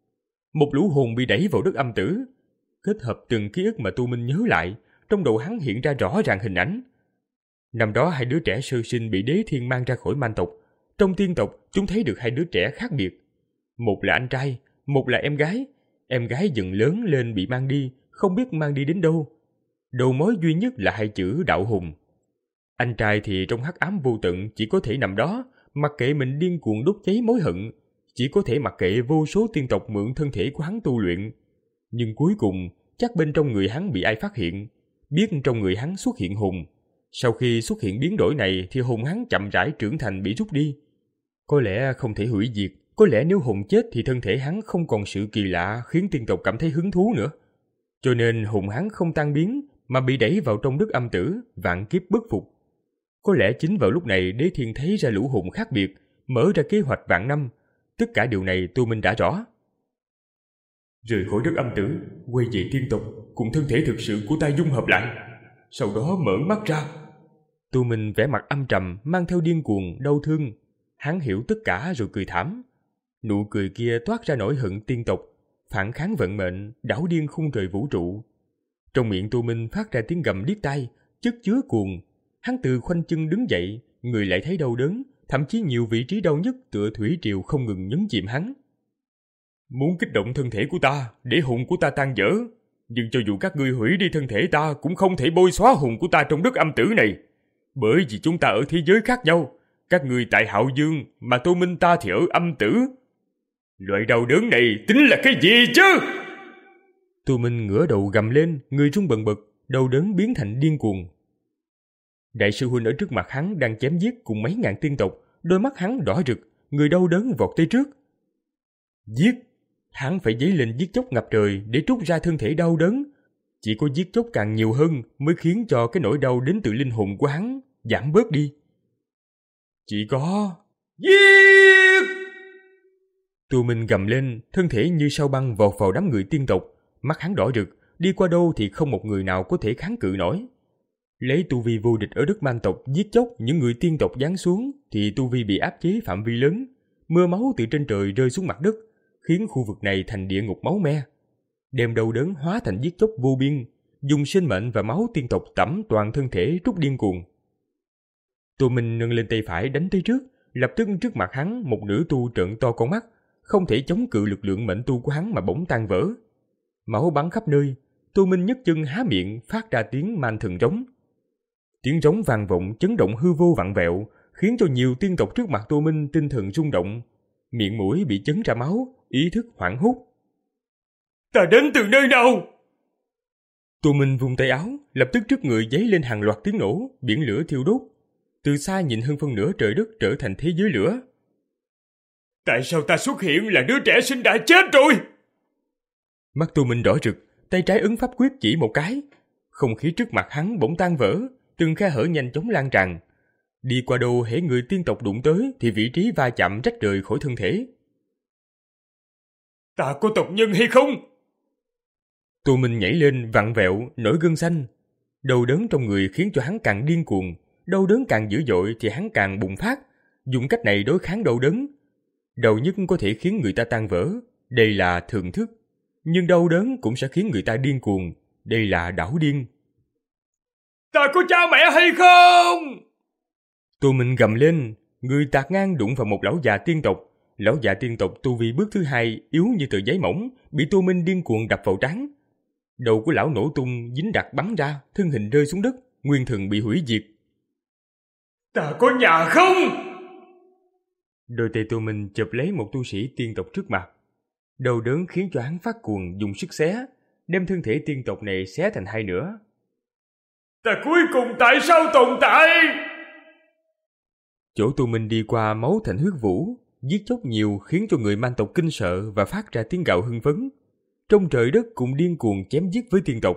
Một lũ hồn bị đẩy vào đất âm tử. Kết hợp từng ký ức mà Tu Minh nhớ lại, trong đầu hắn hiện ra rõ ràng hình ảnh. Năm đó hai đứa trẻ sơ sinh bị đế thiên mang ra khỏi man tộc. Trong tiên tộc, chúng thấy được hai đứa trẻ khác biệt. Một là anh trai, một là em gái. Em gái dần lớn lên bị mang đi, không biết mang đi đến đâu. Đầu mối duy nhất là hai chữ đạo hùng. Anh trai thì trong hắc ám vô tận chỉ có thể nằm đó, mặc kệ mình điên cuồng đốt cháy mối hận, chỉ có thể mặc kệ vô số tiên tộc mượn thân thể của hắn tu luyện. Nhưng cuối cùng, chắc bên trong người hắn bị ai phát hiện, biết trong người hắn xuất hiện hùng. Sau khi xuất hiện biến đổi này thì hồn hắn chậm rãi trưởng thành bị rút đi. Có lẽ không thể hủy diệt, có lẽ nếu hồn chết thì thân thể hắn không còn sự kỳ lạ khiến tiên tộc cảm thấy hứng thú nữa. Cho nên hồn hắn không tan biến mà bị đẩy vào trong đất âm tử, vạn kiếp bất phục. Có lẽ chính vào lúc này Đế Thiên thấy ra lũ hồn khác biệt, mở ra kế hoạch vạn năm. Tất cả điều này Tu Minh đã rõ. Rời khỏi đất âm tử, quay về tiên tộc, cùng thân thể thực sự của ta dung hợp lại. Sau đó mở mắt ra. Tu Minh vẻ mặt âm trầm, mang theo điên cuồng, đau thương. Hắn hiểu tất cả rồi cười thảm. Nụ cười kia toát ra nỗi hận tiên tộc, phản kháng vận mệnh, đảo điên khung trời vũ trụ. Trong miệng Tu Minh phát ra tiếng gầm điếc tai, chất chứa cuồng. Hắn từ khoanh chân đứng dậy, người lại thấy đau đớn, thậm chí nhiều vị trí đau nhất tựa thủy triều không ngừng nhấn chìm hắn. Muốn kích động thân thể của ta, để hồn của ta tan vỡ. Nhưng cho dù các ngươi hủy đi thân thể ta, cũng không thể bôi xóa hồn của ta trong đất âm tử này. Bởi vì chúng ta ở thế giới khác nhau. Các ngươi tại Hạo Dương, mà Tô Minh ta thì ở âm tử. Loại đau đớn này tính là cái gì chứ? Tô Minh ngửa đầu gầm lên, người run bần bật, đau đớn biến thành điên cuồng. Đại sư huynh ở trước mặt hắn đang chém giết cùng mấy ngàn tiên tộc, đôi mắt hắn đỏ rực, người đau đớn vọt tới trước. Giết! Hắn phải dấy lên giết chóc ngập trời để trút ra thân thể đau đớn. Chỉ có giết chóc càng nhiều hơn mới khiến cho cái nỗi đau đến từ linh hồn của hắn giảm bớt đi. Chỉ có... Giết! Tu Minh gầm lên, thân thể như sao băng vọt vào đám người tiên tộc. Mắt hắn đỏ rực, đi qua đâu thì không một người nào có thể kháng cự nổi. Lấy tu vi vô địch ở đất man tộc giết chóc những người tiên tộc giáng xuống thì tu vi bị áp chế phạm vi lớn. Mưa máu từ trên trời rơi xuống mặt đất, khiến khu vực này thành địa ngục máu me. Đem đau đớn hóa thành giết chóc vô biên, dùng sinh mệnh và máu tiên tộc tẩm toàn thân thể trút điên cuồng. Tô Minh nâng lên tay phải đánh tới trước, lập tức trước mặt hắn một nữ tu trợn to con mắt, không thể chống cự lực lượng mệnh tu của hắn mà bỗng tan vỡ. Máu bắn khắp nơi, Tô Minh nhấc chân há miệng phát ra tiếng man thần rống. Tiếng rống vang vọng chấn động hư vô vặn vẹo, khiến cho nhiều tiên tộc trước mặt Tô Minh tinh thần rung động, miệng mũi bị chấn ra máu, ý thức hoảng hốt. Ta đến từ nơi nào? Tô Minh vung tay áo, lập tức trước người giấy lên hàng loạt tiếng nổ, biển lửa thiêu đốt. Từ xa nhìn hơn phân nửa trời đất trở thành thế giới lửa. Tại sao ta xuất hiện là đứa trẻ sinh đã chết rồi? Mắt Tô Minh đỏ rực, tay trái ấn pháp quyết chỉ một cái. Không khí trước mặt hắn bỗng tan vỡ, từng khe hở nhanh chóng lan tràn. Đi qua đâu hễ người tiên tộc đụng tới thì vị trí va chạm rách rời khỏi thân thể. Ta có tộc nhân hay không? Tô Minh nhảy lên vặn vẹo, nổi gân xanh. Đau đớn trong người khiến cho hắn càng điên cuồng, đau đớn càng dữ dội thì hắn càng bùng phát, dùng cách này đối kháng đau đớn. Đau nhất có thể khiến người ta tan vỡ, đây là thượng thức. Nhưng đau đớn cũng sẽ khiến người ta điên cuồng, đây là đảo điên. Ta có cha mẹ hay không? Tô Minh gầm lên, người tạt ngang đụng vào một lão già tiên tộc. Lão già tiên tộc tu vi bước thứ hai, yếu như tờ giấy mỏng, bị Tô Minh điên cuồng đập vào trán. Đầu của lão nổ tung, dính đặc bắn ra, thân hình rơi xuống đất, nguyên thần bị hủy diệt. Ta có nhà không? Đôi tay Tô Minh chụp lấy một tu sĩ tiên tộc trước mặt. Đau đớn khiến cho hắn phát cuồng dùng sức xé, đem thân thể tiên tộc này xé thành hai nửa. Ta cuối cùng tại sao tồn tại? Chỗ Tô Minh đi qua máu thành huyết vũ, giết chóc nhiều khiến cho người man tộc kinh sợ và phát ra tiếng gào hưng phấn. Trong trời đất cũng điên cuồng chém giết với tiên tộc.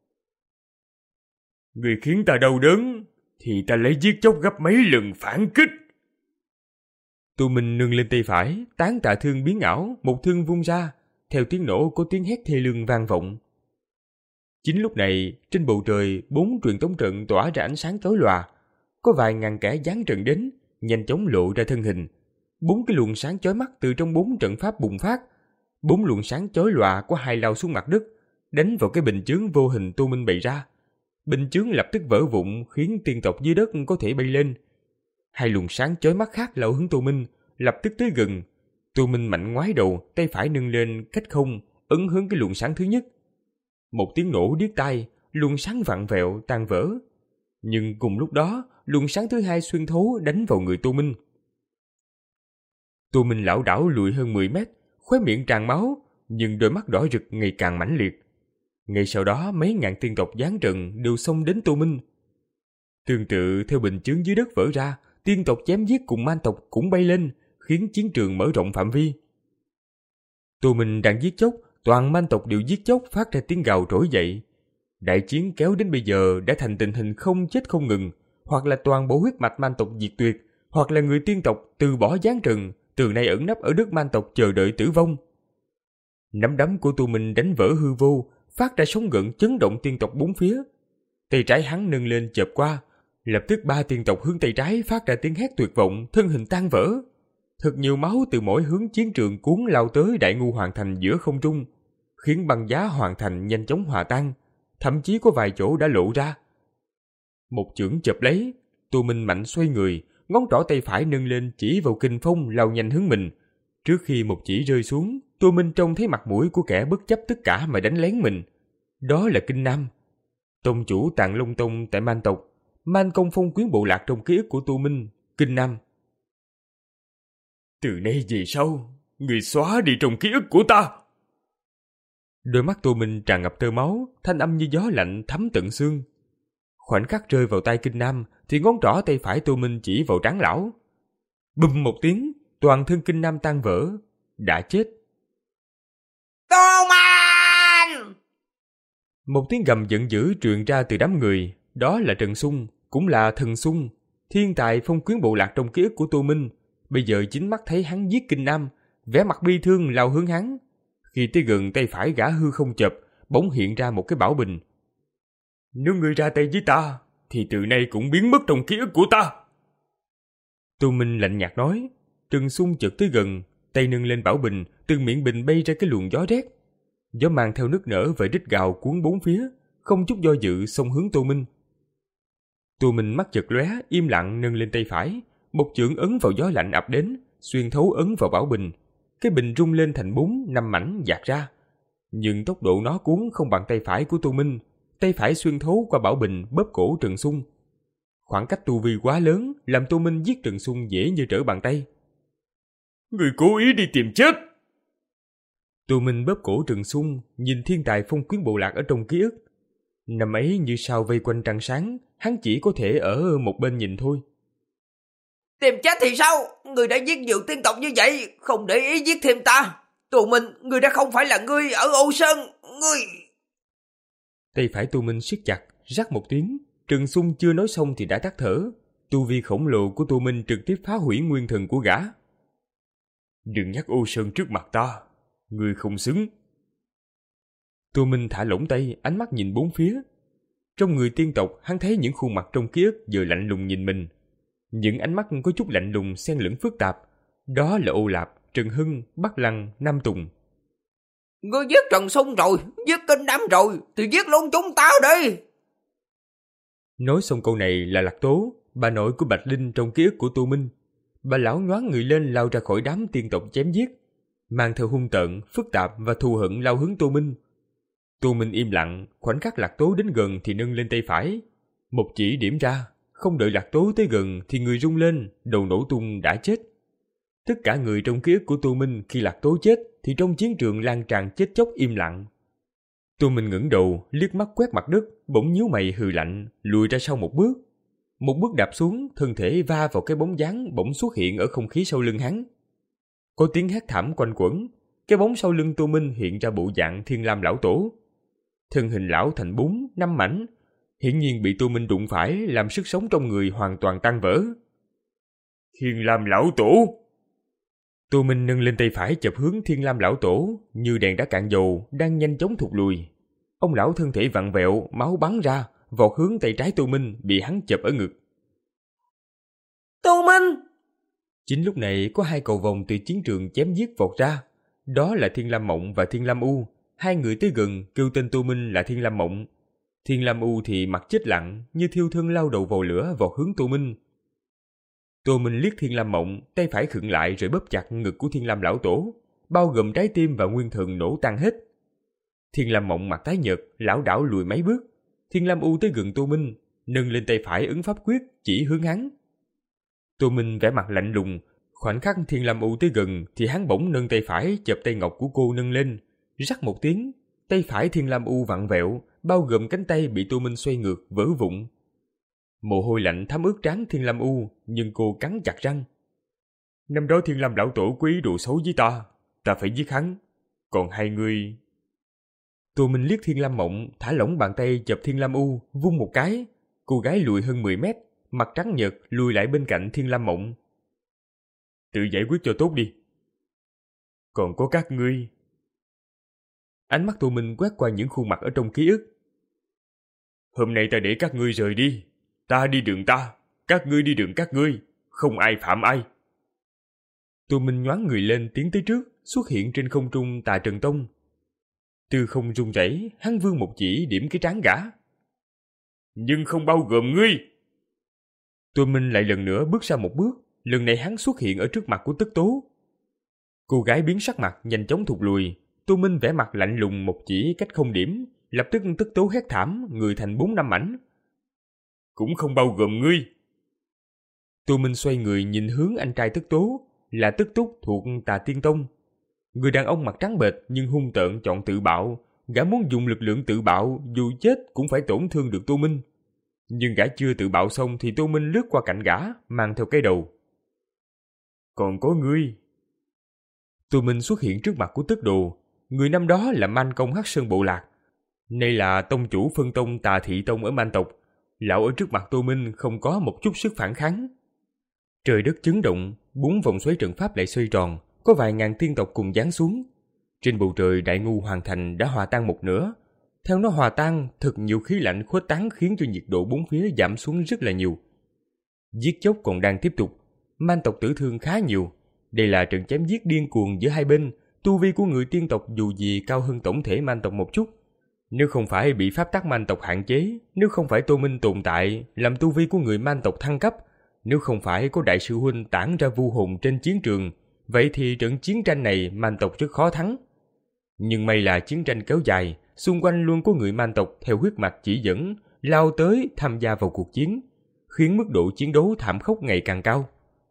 Người khiến ta đau đớn thì ta lấy giết chóc gấp mấy lần phản kích. Tô Minh nâng lên tay phải, tán tạ thương biến ảo, một thương vung ra, theo tiếng nổ có tiếng hét thê lương vang vọng. Chính lúc này, trên bầu trời, bốn truyền tống trận tỏa ra ánh sáng chói lòa. Có vài ngàn kẻ giáng trận đến, nhanh chóng lộ ra thân hình. Bốn cái luồng sáng chói mắt từ trong bốn trận pháp bùng phát. Bốn luồng sáng chói lòa của hai lao xuống mặt đất, đánh vào cái bình chướng vô hình Tô Minh bày ra. Bình chướng lập tức vỡ vụn, khiến tiên tộc dưới đất có thể bay lên. Hai luồng sáng chói mắt khác lao hướng Tô Minh, lập tức tới gần. Tô Minh mạnh ngoái đầu, tay phải nâng lên cách không, ấn hướng cái luồng sáng thứ nhất. Một tiếng nổ điếc tai, luồng sáng vặn vẹo tan vỡ. Nhưng cùng lúc đó, luồng sáng thứ hai xuyên thấu đánh vào người Tô Minh. Tô Minh lảo đảo lùi hơn mười mét, khóe miệng tràn máu, nhưng đôi mắt đỏ rực ngày càng mãnh liệt. Ngay sau đó, mấy ngàn tiên tộc giáng trận đều xông đến Tô Minh. Tương tự theo bình chướng dưới đất vỡ ra, tiên tộc chém giết cùng man tộc cũng bay lên, khiến chiến trường mở rộng phạm vi. Tô Minh đang giết chóc, toàn man tộc đều giết chóc phát ra tiếng gào trỗi dậy. Đại chiến kéo đến bây giờ đã thành tình hình không chết không ngừng, hoặc là toàn bộ huyết mạch man tộc diệt tuyệt, hoặc là người tiên tộc từ bỏ giáng trần, từ nay ẩn nấp ở đất man tộc chờ đợi tử vong. Nắm đấm của Tô Minh đánh vỡ hư vô, phát ra sóng gợn chấn động tiên tộc bốn phía. Tay trái hắn nâng lên chộp qua, lập tức ba tiên tộc hướng tay trái phát ra tiếng hét tuyệt vọng, thân hình tan vỡ. Thật nhiều máu từ mỗi hướng chiến trường cuốn lao tới Đại Ngu Hoàng Thành giữa không trung, khiến băng giá Hoàng Thành nhanh chóng hòa tan, thậm chí có vài chỗ đã lộ ra. Một chưởng chộp lấy, Tô Minh mạnh xoay người, ngón trỏ tay phải nâng lên chỉ vào kình phong lao nhanh hướng mình. Trước khi một chỉ rơi xuống, Tô Minh trông thấy mặt mũi của kẻ bất chấp tất cả mà đánh lén mình. Đó là Kinh Nam, tông chủ Tạng Long Tông tại Man tộc, Man Công Phong quyến bộ lạc trong ký ức của Tô Minh. Kinh Nam: từ nay về sau, người xóa đi trong ký ức của ta. Đôi mắt Tô Minh tràn ngập tơ máu, thanh âm như gió lạnh thấm tận xương. Khoảnh khắc rơi vào tay Kinh Nam, thì ngón trỏ tay phải Tô Minh chỉ vào trán lão. Bùm một tiếng, toàn thân Kinh Nam tan vỡ, đã chết. Tô Minh! Một tiếng gầm giận dữ truyền ra từ đám người, đó là Trần Xung, cũng là Thần Xung, thiên tài phong quyến bộ lạc trong ký ức của Tô Minh. Bây giờ chính mắt thấy hắn giết Kinh Nam, vẻ mặt bi thương lao hướng hắn. Khi tới gần, tay phải gã hư không chập, bỗng hiện ra một cái bảo bình. Nếu ngươi ra tay với ta, thì từ nay cũng biến mất trong ký ức của ta. Tô Minh lạnh nhạt nói. Trần Xung chợt tới gần, tay nâng lên bảo bình, từ miệng bình bay ra cái luồng gió rét. Gió mang theo nức nở và rít gào cuốn bốn phía, không chút do dự xông hướng Tô Minh. Tô Minh mắt chợt lóe, im lặng nâng lên tay phải, một chưởng ấn vào gió lạnh ập đến, xuyên thấu ấn vào bảo bình. Cái bình rung lên thành bốn năm mảnh dạt ra, nhưng tốc độ nó cuốn không bằng tay phải của Tô Minh. Tay phải xuyên thấu qua bảo bình bóp cổ Trần Xung. Khoảng cách tu vi quá lớn, làm Tô Minh giết Trần Xung dễ như trở bàn tay. Người cố ý đi tìm chết. Tô Minh bóp cổ Trần Xung, nhìn thiên tài phong quyến bộ lạc ở trong ký ức. Năm ấy như sao vây quanh trăng sáng, hắn chỉ có thể ở một bên nhìn thôi. Tìm chết thì sao? Người đã giết nhiều tiên tộc như vậy, không để ý giết thêm ta. Tô Minh, người đã không phải là ngươi ở Ô Sơn. Ngươi... Tay phải Tô Minh siết chặt, rắc một tiếng. Trần Xung chưa nói xong thì đã tắt thở. Tu vi khổng lồ của Tô Minh trực tiếp phá hủy nguyên thần của gã. Đừng nhắc Ô Sơn trước mặt ta, ngươi không xứng. Tô Minh thả lỏng tay, ánh mắt nhìn bốn phía. Trong người tiên tộc, hắn thấy những khuôn mặt trong ký ức giờ lạnh lùng nhìn mình. Những ánh mắt có chút lạnh lùng xen lẫn phức tạp. Đó là Ô Lạp, Trần Hưng, Bắc Lăng, Nam Tùng. Ngươi giết Trần Xung rồi, giết Kinh Nam rồi, thì giết luôn chúng tao đi. Nói xong câu này là Lạc Tố, bà nội của Bạch Linh trong ký ức của Tô Minh. Bà lão nhoáng người lên lao ra khỏi đám tiên tộc chém giết, mang theo hung tợn, phức tạp và thù hận lao hướng Tô Minh. Tô Minh im lặng, khoảnh khắc Lạc Tố đến gần thì nâng lên tay phải. Một chỉ điểm ra, không đợi Lạc Tố tới gần thì người rung lên, đầu nổ tung đã chết. Tất cả người trong ký ức của Tô Minh khi Lạc Tố chết thì trong chiến trường lan tràn chết chóc im lặng. Tô Minh ngẩng đầu, liếc mắt quét mặt đất, bỗng nhíu mày hừ lạnh, lùi ra sau một bước. Một bước đạp xuống, thân thể va vào cái bóng dáng bỗng xuất hiện ở không khí sau lưng hắn. Có tiếng hét thảm quanh quẩn, cái bóng sau lưng Tô Minh hiện ra bộ dạng Thiên Lam lão tổ. Thân hình lão thành bốn, năm mảnh, hiển nhiên bị Tô Minh đụng phải, làm sức sống trong người hoàn toàn tan vỡ. Thiên Lam lão tổ! Tô Minh nâng lên tay phải chộp hướng Thiên Lam lão tổ, như đèn đã cạn dầu, đang nhanh chóng thụt lùi. Ông lão thân thể vặn vẹo, máu bắn ra, vọt hướng tay trái Tô Minh, bị hắn chộp ở ngực. Tô Minh! Chính lúc này có hai cầu vồng từ chiến trường chém giết vọt ra. Đó là Thiên Lam Mộng và Thiên Lam U. Hai người tới gần kêu tên Tô Minh là Thiên Lam Mộng. Thiên Lam U thì mặt chết lặng, như thiêu thân lao đầu vào lửa vọt hướng Tô Minh. Tô Minh liếc Thiên Lam Mộng, tay phải khựng lại rồi bóp chặt ngực của Thiên Lam lão tổ, bao gồm trái tim và nguyên thần nổ tan hết. Thiên Lam Mộng mặt tái nhợt, lảo đảo lùi mấy bước. Thiên Lam U tới gần Tô Minh, nâng lên tay phải ấn pháp quyết chỉ hướng hắn. Tô Minh vẻ mặt lạnh lùng. Khoảnh khắc Thiên Lam U tới gần thì hắn bỗng nâng tay phải chộp tay ngọc của cô nâng lên. Rắc một tiếng, tay phải Thiên Lam U vặn vẹo, bao gồm cánh tay bị Tô Minh xoay ngược vỡ vụn. Mồ hôi lạnh thấm ướt trán Thiên Lam U, nhưng cô cắn chặt răng. Năm đó Thiên Lam lão tổ có ý đồ xấu với ta, ta phải giết hắn. Còn hai người... Tô Minh liếc Thiên Lam Mộng, thả lỏng bàn tay chộp Thiên Lam U, vung một cái. Cô gái lùi hơn mười mét, mặt trắng nhợt lùi lại bên cạnh Thiên Lam Mộng. Tự giải quyết cho tốt đi. Còn có các ngươi. Ánh mắt Tô Minh quét qua những khuôn mặt ở trong ký ức. Hôm nay ta để các ngươi rời đi. Ta đi đường ta, các ngươi đi đường các ngươi, không ai phạm ai. Tô Minh nhoáng người lên tiến tới trước, xuất hiện trên không trung Tà Trần Tông. Từ không run rẩy, hắn vươn một chỉ điểm cái trán gã. Nhưng không bao gồm ngươi. Tô Minh lại lần nữa bước ra một bước, lần này hắn xuất hiện ở trước mặt của Tức Tố. Cô gái biến sắc mặt nhanh chóng thụt lùi. Tô Minh vẻ mặt lạnh lùng một chỉ cách không điểm, lập tức Tức Tố hét thảm, người thành bốn năm mảnh. Cũng không bao gồm ngươi. Tô Minh xoay người nhìn hướng anh trai Tức Tố, là Tức Túc thuộc Tà Tiên Tông. Người đàn ông mặt trắng bệch nhưng hung tợn chọn tự bạo, gã muốn dùng lực lượng tự bạo, dù chết cũng phải tổn thương được Tô Minh. Nhưng gã chưa tự bạo xong thì Tô Minh lướt qua cạnh gã, mang theo cái đầu. Còn có ngươi. Tô Minh xuất hiện trước mặt của Tức Đồ. Người năm đó là Man Công Hắc Sơn Bộ Lạc. Nay là tông chủ phân tông Tà Thị Tông ở Man tộc. Lão ở trước mặt Tô Minh không có một chút sức phản kháng. Trời đất chấn động, bốn vòng xoáy trận pháp lại xoay tròn, có vài ngàn tiên tộc cùng giáng xuống. Trên bầu trời Đại Ngu Hoàng Thành đã hòa tan một nửa. Theo nó hòa tan, thật nhiều khí lạnh khuếch tán khiến cho nhiệt độ bốn phía giảm xuống rất là nhiều. Giết chóc còn đang tiếp tục. Man tộc tử thương khá nhiều. Đây là trận chém giết điên cuồng giữa hai bên. Tu vi của người tiên tộc dù gì cao hơn tổng thể Man tộc một chút. Nếu không phải bị pháp tắc Man tộc hạn chế, nếu không phải Tô Minh tồn tại làm tu vi của người Man tộc thăng cấp, nếu không phải có đại sư huynh tản ra vu hồn trên chiến trường, vậy thì trận chiến tranh này Man tộc rất khó thắng. Nhưng may là chiến tranh kéo dài, xung quanh luôn có người Man tộc theo huyết mạch chỉ dẫn, lao tới tham gia vào cuộc chiến, khiến mức độ chiến đấu thảm khốc ngày càng cao.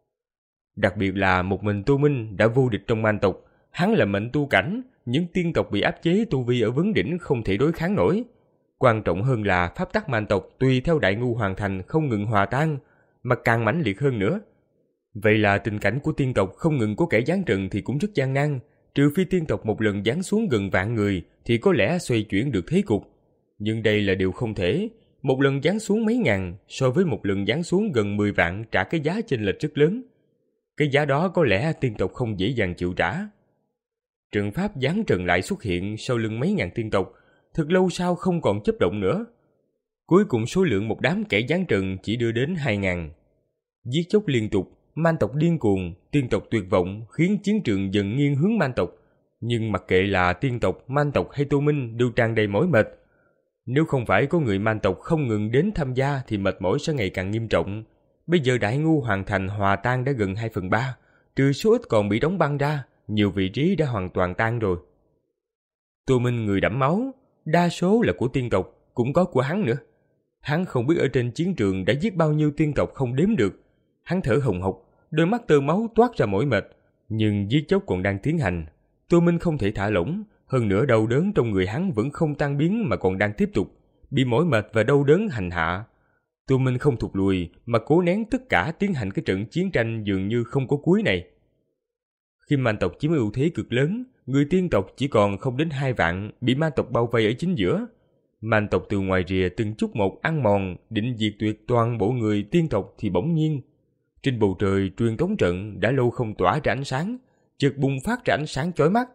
Đặc biệt là một mình Tô Minh đã vô địch trong Man tộc, hắn là mệnh tu cảnh, những tiên tộc bị áp chế tu vi ở vấn đỉnh không thể đối kháng nổi. Quan trọng hơn là pháp tắc Man tộc tùy theo Đại Ngu Hoàng Thành không ngừng hòa tan, mà càng mãnh liệt hơn nữa. Vậy là tình cảnh của tiên tộc không ngừng có kẻ giáng trận thì cũng rất gian nan, trừ phi tiên tộc một lần giáng xuống gần vạn người thì có lẽ xoay chuyển được thế cục. Nhưng đây là điều không thể, một lần giáng xuống mấy ngàn so với một lần giáng xuống gần mười vạn trả cái giá chênh lệch rất lớn. Cái giá đó có lẽ tiên tộc không dễ dàng chịu trả. Trận pháp giáng trần lại xuất hiện sau lưng mấy ngàn tiên tộc, thật lâu sau không còn chấp động nữa. Cuối cùng số lượng một đám kẻ giáng trần chỉ đưa đến hai ngàn. Giết chóc liên tục, Man tộc điên cuồng, tiên tộc tuyệt vọng khiến chiến trường dần nghiêng hướng Man tộc. Nhưng mặc kệ là tiên tộc, Man tộc hay Tô Minh đều tràn đầy mỏi mệt. Nếu không phải có người Man tộc không ngừng đến tham gia thì mệt mỏi sẽ ngày càng nghiêm trọng. Bây giờ Đại Ngu Hoàng Thành hòa tan đã gần hai phần ba, trừ số ít còn bị đóng băng ra, nhiều vị trí đã hoàn toàn tan rồi. Tô Minh người đẫm máu, đa số là của tiên tộc, cũng có của hắn nữa. Hắn không biết ở trên chiến trường đã giết bao nhiêu tiên tộc không đếm được. Hắn thở hồng hộc, đôi mắt tơ máu toát ra mỏi mệt, nhưng giết chóc còn đang tiến hành. Tô Minh không thể thả lỏng, hơn nữa đau đớn trong người hắn vẫn không tan biến mà còn đang tiếp tục, bị mỏi mệt và đau đớn hành hạ. Tô Minh không thụt lùi mà cố nén tất cả tiến hành cái trận chiến tranh dường như không có cuối này. Khi Man tộc chiếm ưu thế cực lớn, người tiên tộc chỉ còn không đến hai vạn bị Man tộc bao vây ở chính giữa. Man tộc từ ngoài rìa từng chút một ăn mòn, định diệt tuyệt toàn bộ người tiên tộc thì bỗng nhiên trên bầu trời truyền tống trận đã lâu không tỏa ra ánh sáng, chợt bùng phát ra ánh sáng chói mắt.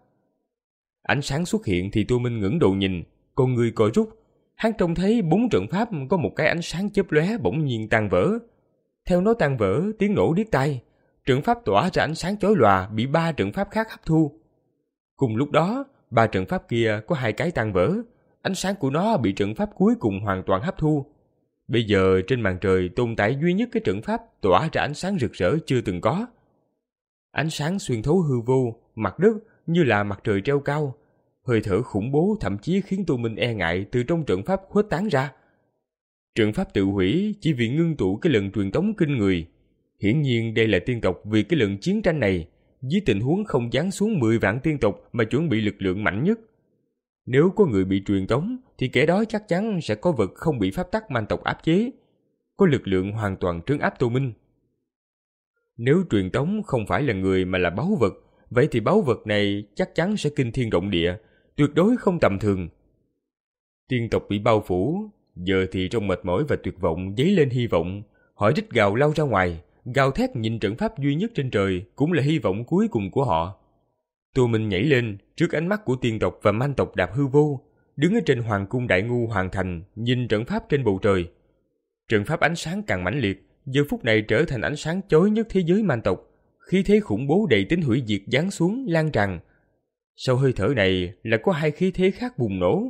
Ánh sáng xuất hiện thì Tô Minh ngẩng đầu nhìn, con người co rút, hắn trông thấy bốn trận pháp có một cái ánh sáng chớp lóe bỗng nhiên tan vỡ. Theo nó tan vỡ, tiếng nổ điếc tai, trận pháp tỏa ra ánh sáng chói lòa bị ba trận pháp khác hấp thu. Cùng lúc đó, ba trận pháp kia có hai cái tan vỡ, ánh sáng của nó bị trận pháp cuối cùng hoàn toàn hấp thu. Bây giờ trên màn trời tồn tại duy nhất cái trận pháp tỏa ra ánh sáng rực rỡ chưa từng có. Ánh sáng xuyên thấu hư vô, mặt đất như là mặt trời treo cao. Hơi thở khủng bố thậm chí khiến Tô Minh e ngại từ trong trận pháp khuếch tán ra. Trận pháp tự hủy chỉ vì ngưng tụ cái lần truyền tống kinh người. Hiển nhiên đây là tiên tộc vì cái lần chiến tranh này, dưới tình huống không giáng xuống mười vạn tiên tộc mà chuẩn bị lực lượng mạnh nhất. Nếu có người bị truyền tống thì kẻ đó chắc chắn sẽ có vật không bị pháp tắc man tộc áp chế, có lực lượng hoàn toàn trấn áp Tô Minh. Nếu truyền tống không phải là người mà là báu vật, vậy thì báu vật này chắc chắn sẽ kinh thiên động địa, tuyệt đối không tầm thường. Tiên tộc bị bao phủ, giờ thì trong mệt mỏi và tuyệt vọng dấy lên hy vọng, họ rít gào lao ra ngoài, gào thét nhìn trận pháp duy nhất trên trời cũng là hy vọng cuối cùng của họ. Tô Minh nhảy lên trước ánh mắt của tiên tộc và man tộc đạp hư vô, đứng ở trên hoàng cung Đại Ngu Hoàng Thành nhìn trận pháp trên bầu trời. Trận pháp ánh sáng càng mãnh liệt, giờ phút này trở thành ánh sáng chói nhất thế giới man tộc, khí thế khủng bố đầy tính hủy diệt giáng xuống lan tràn. Sau hơi thở này là có hai khí thế khác bùng nổ.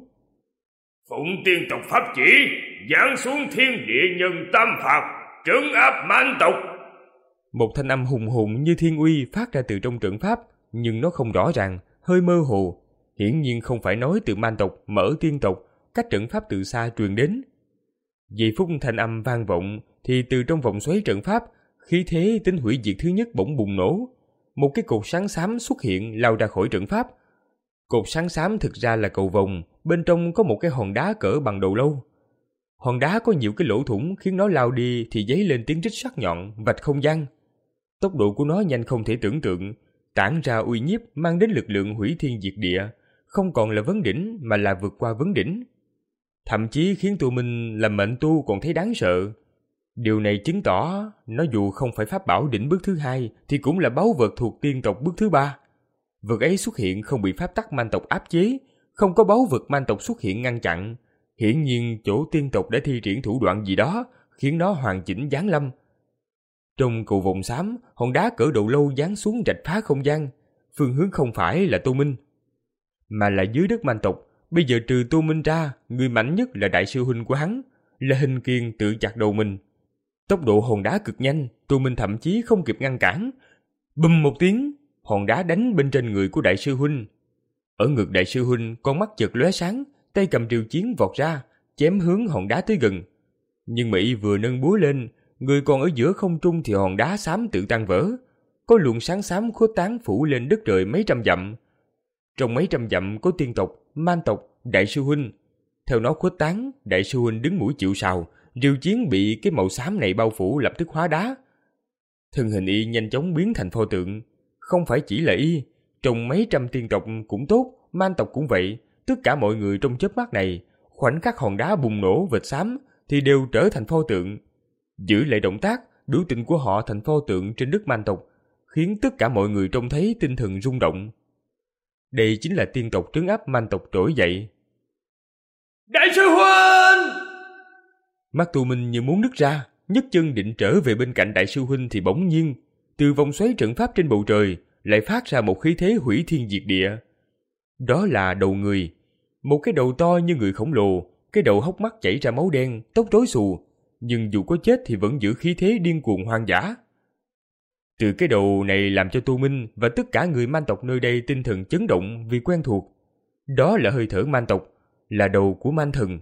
Phụng tiên tộc pháp chỉ, giáng xuống thiên địa nhân tam phạt, trấn áp man tộc. Một thanh âm hùng hùng như thiên uy phát ra từ trong trận pháp, nhưng nó không rõ ràng, hơi mơ hồ, hiển nhiên không phải nói từ man tộc mà ở tiên tộc, cách trận pháp từ xa truyền đến. Giây phút thanh âm vang vọng thì từ trong vòng xoáy trận pháp, khí thế tính hủy diệt thứ nhất bỗng bùng nổ, một cái cột sáng xám xuất hiện lao ra khỏi trận pháp. Cột sáng xám thực ra là cầu vồng, bên trong có một cái hòn đá cỡ bằng đầu lâu. Hòn đá có nhiều cái lỗ thủng khiến nó lao đi thì giấy lên tiếng rít sắc nhọn, vạch không gian. Tốc độ của nó nhanh không thể tưởng tượng, tản ra uy nhiếp mang đến lực lượng hủy thiên diệt địa, không còn là vấn đỉnh mà là vượt qua vấn đỉnh. Thậm chí khiến Tô Minh làm mệnh tu còn thấy đáng sợ. Điều này chứng tỏ nó dù không phải pháp bảo đỉnh bước thứ hai thì cũng là báu vật thuộc tiên tộc bước thứ ba. Vật ấy xuất hiện không bị pháp tắc man tộc áp chế, không có báu vật man tộc xuất hiện ngăn chặn. Hiển nhiên chỗ tiên tộc đã thi triển thủ đoạn gì đó khiến nó hoàn chỉnh giáng lâm. Trong cầu vồng xám, hòn đá cỡ đầu lâu giáng xuống rạch phá không gian. Phương hướng không phải là Tô Minh, mà là dưới đất man tộc. Bây giờ trừ Tô Minh ra, người mạnh nhất là đại sư huynh của hắn, là Hình Kiên tự chặt đầu mình. Tốc độ hòn đá cực nhanh, Tô Minh thậm chí không kịp ngăn cản. Bùm một tiếng, hòn đá đánh bên trên người của đại sư huynh. Ở ngực đại sư huynh, con mắt chợt lóe sáng, tay cầm triều chiến vọt ra, chém hướng hòn đá tới gần. Nhưng mà y vừa nâng búa lên, người còn ở giữa không trung thì hòn đá xám tự tan vỡ. Có luồng sáng xám khuếch tán phủ lên đất trời mấy trăm dặm. Trong mấy trăm dặm có tiên tộc, man tộc, đại sư huynh. Theo nó khuếch tán, đại sư huynh đứng mũi chịu sào, triều chiến bị cái màu xám này bao phủ lập tức hóa đá. Thân hình y nhanh chóng biến thành pho tượng. Không phải chỉ là y, trong mấy trăm tiên tộc cũng tốt, man tộc cũng vậy. Tất cả mọi người trong chớp mắt này, khoảnh khắc hòn đá bùng nổ vệt xám thì đều trở thành pho tượng. Giữ lại động tác, biểu tình của họ thành pho tượng trên đất man tộc, khiến tất cả mọi người trông thấy tinh thần rung động. Đây chính là tiên tộc trấn áp man tộc trỗi dậy. Đại sư huynh! Mắt Tô Minh như muốn nứt ra, nhấc chân định trở về bên cạnh đại sư huynh thì bỗng nhiên, từ vòng xoáy trận pháp trên bầu trời lại phát ra một khí thế hủy thiên diệt địa. Đó là đầu người, một cái đầu to như người khổng lồ, cái đầu hốc mắt chảy ra máu đen, tóc rối xù, nhưng dù có chết thì vẫn giữ khí thế điên cuồng hoang dã. Từ cái đầu này làm cho Tô Minh và tất cả người man tộc nơi đây tinh thần chấn động vì quen thuộc. Đó là hơi thở man tộc, là đầu của man thần.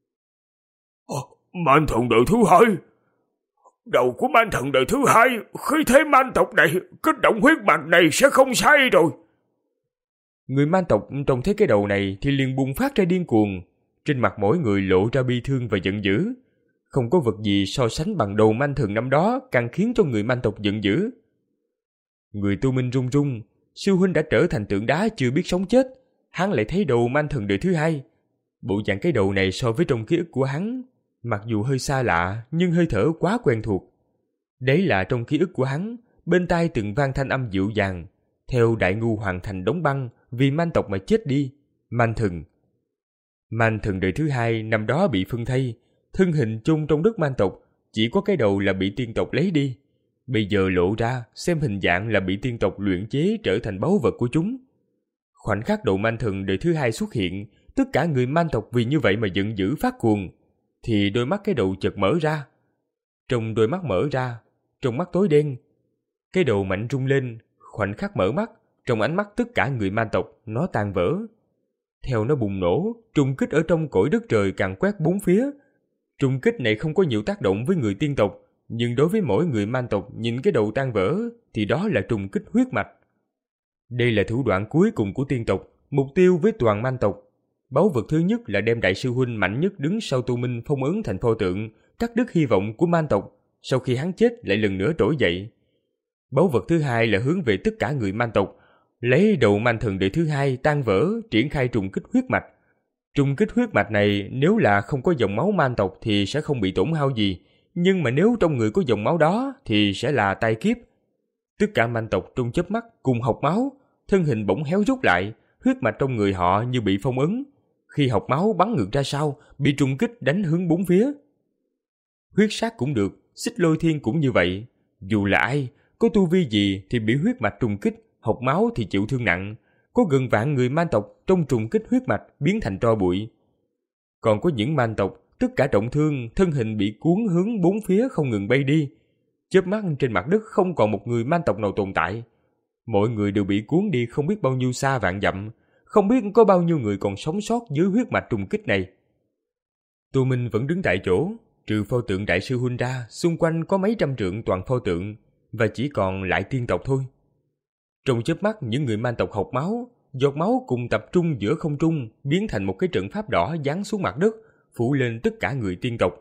Ồ, man thần đời thứ hai. Đầu của man thần đời thứ hai, khí thế man tộc này, kích động huyết mạch này sẽ không sai rồi. Người man tộc trông thấy cái đầu này thì liền bùng phát ra điên cuồng. Trên mặt mỗi người lộ ra bi thương và giận dữ. Không có vật gì so sánh bằng đầu man thần năm đó càng khiến cho người man tộc giận dữ. Người Tô Minh run run, sư huynh đã trở thành tượng đá chưa biết sống chết. Hắn lại thấy đầu man thần đời thứ hai. Bộ dạng cái đầu này so với trong ký ức của hắn, mặc dù hơi xa lạ nhưng hơi thở quá quen thuộc. Đấy là trong ký ức của hắn, bên tai từng vang thanh âm dịu dàng. Theo Đại Ngu Hoàng Thành đóng băng vì man tộc mà chết đi, man thần. Man thần đời thứ hai năm đó bị phân thây, thân hình chôn trong đất man tộc, chỉ có cái đầu là bị tiên tộc lấy đi. Bây giờ lộ ra xem hình dạng là bị tiên tộc luyện chế trở thành báu vật của chúng. Khoảnh khắc đầu man thần đời thứ hai xuất hiện, tất cả người man tộc vì như vậy mà giận dữ phát cuồng, thì đôi mắt cái đầu chợt mở ra. Trong đôi mắt mở ra, trong mắt tối đen, cái đầu mạnh rung lên, khoảnh khắc mở mắt, trong ánh mắt tất cả người man tộc nó tan vỡ. Theo nó bùng nổ, trùng kích ở trong cõi đất trời càng quét bốn phía. Trùng kích này không có nhiều tác động với người tiên tộc, nhưng đối với mỗi người man tộc nhìn cái đầu tan vỡ thì đó là trùng kích huyết mạch. Đây là thủ đoạn cuối cùng của tiên tộc, mục tiêu với toàn man tộc. Báu vật thứ nhất là đem đại sư huynh mạnh nhất đứng sau Tu Minh phong ấn thành pho tượng, cắt đứt hy vọng của man tộc, sau khi hắn chết lại lần nữa trỗi dậy. Báu vật thứ hai là hướng về tất cả người man tộc, lấy đầu man thần đời thứ hai tan vỡ, triển khai trùng kích huyết mạch. Trùng kích huyết mạch này nếu là không có dòng máu man tộc thì sẽ không bị tổn hao gì, nhưng mà nếu trong người có dòng máu đó thì sẽ là tai kiếp. Tất cả man tộc trong chớp mắt cùng học máu, thân hình bỗng héo rút lại, huyết mạch trong người họ như bị phong ấn. Khi học máu bắn ngược ra sau, bị trùng kích đánh hướng bốn phía. Huyết sát cũng được, xích lôi thiên cũng như vậy. Dù là ai, có tu vi gì thì bị huyết mạch trùng kích, học máu thì chịu thương nặng. Có gần vạn người man tộc trong trùng kích huyết mạch biến thành tro bụi. Còn có những man tộc, tất cả trọng thương, thân hình bị cuốn hướng bốn phía không ngừng bay đi. Chớp mắt trên mặt đất không còn một người man tộc nào tồn tại. Mọi người đều bị cuốn đi không biết bao nhiêu xa vạn dặm, không biết có bao nhiêu người còn sống sót dưới huyết mạch trùng kích này. Tu Minh vẫn đứng tại chỗ, trừ pho tượng đại sư huynh ra, xung quanh có mấy trăm trượng toàn pho tượng, và chỉ còn lại tiên tộc thôi. Trong chớp mắt những người man tộc học máu, giọt máu cùng tập trung giữa không trung, biến thành một cái trận pháp đỏ giáng xuống mặt đất, phủ lên tất cả người tiên tộc.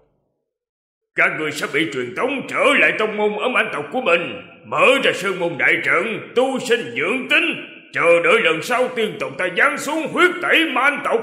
Các người sẽ bị truyền tống trở lại tông môn ở mãnh tộc của mình, mở ra sơn môn đại trận, tu sinh dưỡng tính, chờ đợi lần sau tiên tộc ta giáng xuống huyết tẩy man tộc.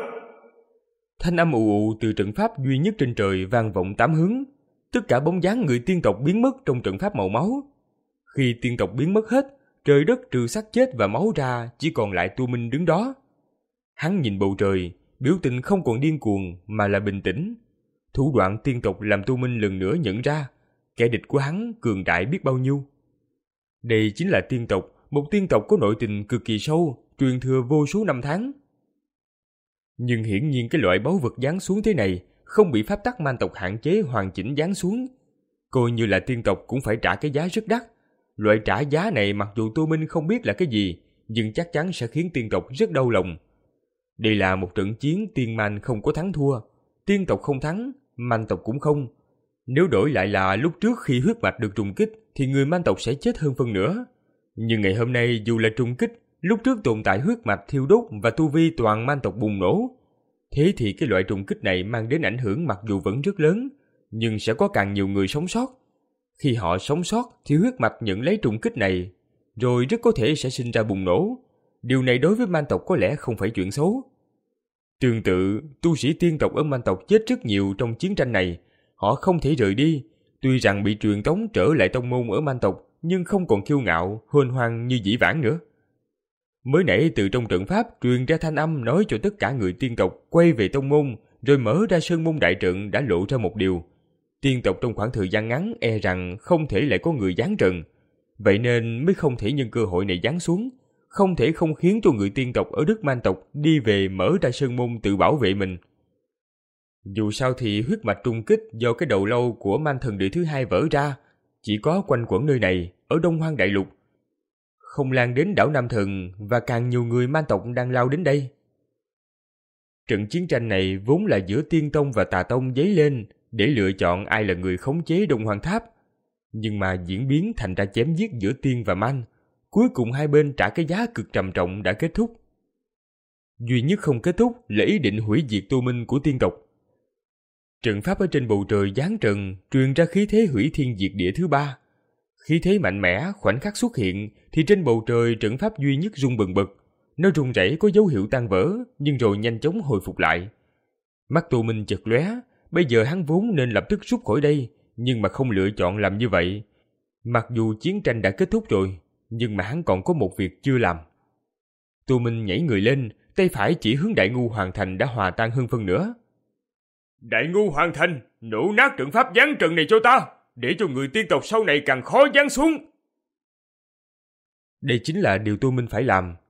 Thanh âm ù ù từ trận pháp duy nhất trên trời vang vọng tám hướng. Tất cả bóng dáng người tiên tộc biến mất trong trận pháp màu máu. Khi tiên tộc biến mất hết, trời đất trừ xác chết và máu ra, chỉ còn lại Tu Minh đứng đó. Hắn nhìn bầu trời, biểu tình không còn điên cuồng mà là bình tĩnh. Thủ đoạn tiên tộc làm Tu Minh lần nữa nhận ra, kẻ địch của hắn cường đại biết bao nhiêu. Đây chính là tiên tộc, một tiên tộc có nội tình cực kỳ sâu, truyền thừa vô số năm tháng. Nhưng hiển nhiên cái loại báu vật giáng xuống thế này không bị pháp tắc man tộc hạn chế hoàn chỉnh giáng xuống. Coi như là tiên tộc cũng phải trả cái giá rất đắt. Loại trả giá này mặc dù Tu Minh không biết là cái gì, nhưng chắc chắn sẽ khiến tiên tộc rất đau lòng. Đây là một trận chiến tiên man không có thắng thua. Tiên tộc không thắng, man tộc cũng không. Nếu đổi lại là lúc trước khi huyết mạch được trùng kích thì người man tộc sẽ chết hơn phân nửa. Nhưng ngày hôm nay dù là trùng kích, lúc trước tồn tại huyết mạch thiêu đốt và tu vi toàn man tộc bùng nổ. Thế thì cái loại trùng kích này mang đến ảnh hưởng mặc dù vẫn rất lớn, nhưng sẽ có càng nhiều người sống sót. Khi họ sống sót thì huyết mạch nhận lấy trùng kích này, rồi rất có thể sẽ sinh ra bùng nổ. Điều này đối với man tộc có lẽ không phải chuyện xấu. Tương tự, tu sĩ tiên tộc ở man tộc chết rất nhiều trong chiến tranh này. Họ không thể rời đi, tuy rằng bị truyền tống trở lại tông môn ở man tộc, nhưng không còn kiêu ngạo, hên hoang như dĩ vãng nữa. Mới nãy từ trong trận pháp truyền ra thanh âm nói cho tất cả người tiên tộc quay về tông môn, rồi mở ra sơn môn đại trận đã lộ ra một điều. Tiên tộc trong khoảng thời gian ngắn e rằng không thể lại có người giáng trận, vậy nên mới không thể nhân cơ hội này giáng xuống, không thể không khiến cho người tiên tộc ở đất man tộc đi về mở ra sơn môn tự bảo vệ mình. Dù sao thì huyết mạch trung kích do cái đầu lâu của man thần đời thứ hai vỡ ra, chỉ có quanh quẩn nơi này, ở Đông Hoang Đại Lục. Không lan đến đảo Nam Thần và càng nhiều người man tộc đang lao đến đây. Trận chiến tranh này vốn là giữa Tiên Tông và Tà Tông dấy lên để lựa chọn ai là người khống chế Đông Hoang Tháp. Nhưng mà diễn biến thành ra chém giết giữa Tiên và Man. Cuối cùng hai bên trả cái giá cực trầm trọng đã kết thúc. Duy nhất không kết thúc là ý định hủy diệt Tu Minh của tiên tộc. Trận pháp ở trên bầu trời giáng trần truyền ra khí thế hủy thiên diệt địa thứ ba. Khí thế mạnh mẽ khoảnh khắc xuất hiện thì trên bầu trời trận pháp duy nhất rung bần bật. Nó rung rẩy có dấu hiệu tan vỡ nhưng rồi nhanh chóng hồi phục lại. Mắt Tu Minh chợt lóe, bây giờ hắn vốn nên lập tức rút khỏi đây, nhưng mà không lựa chọn làm như vậy. Mặc dù chiến tranh đã kết thúc rồi, nhưng mà hắn còn có một việc chưa làm. Tu Minh nhảy người lên, tay phải chỉ hướng Đại Ngu Hoàng Thành đã hòa tan hơn phân nửa. Đại Ngu Hoàng Thành, nổ nát trận pháp giáng trần này cho ta, để cho người tiên tộc sau này càng khó giáng xuống. Đây chính là điều Tu Minh phải làm.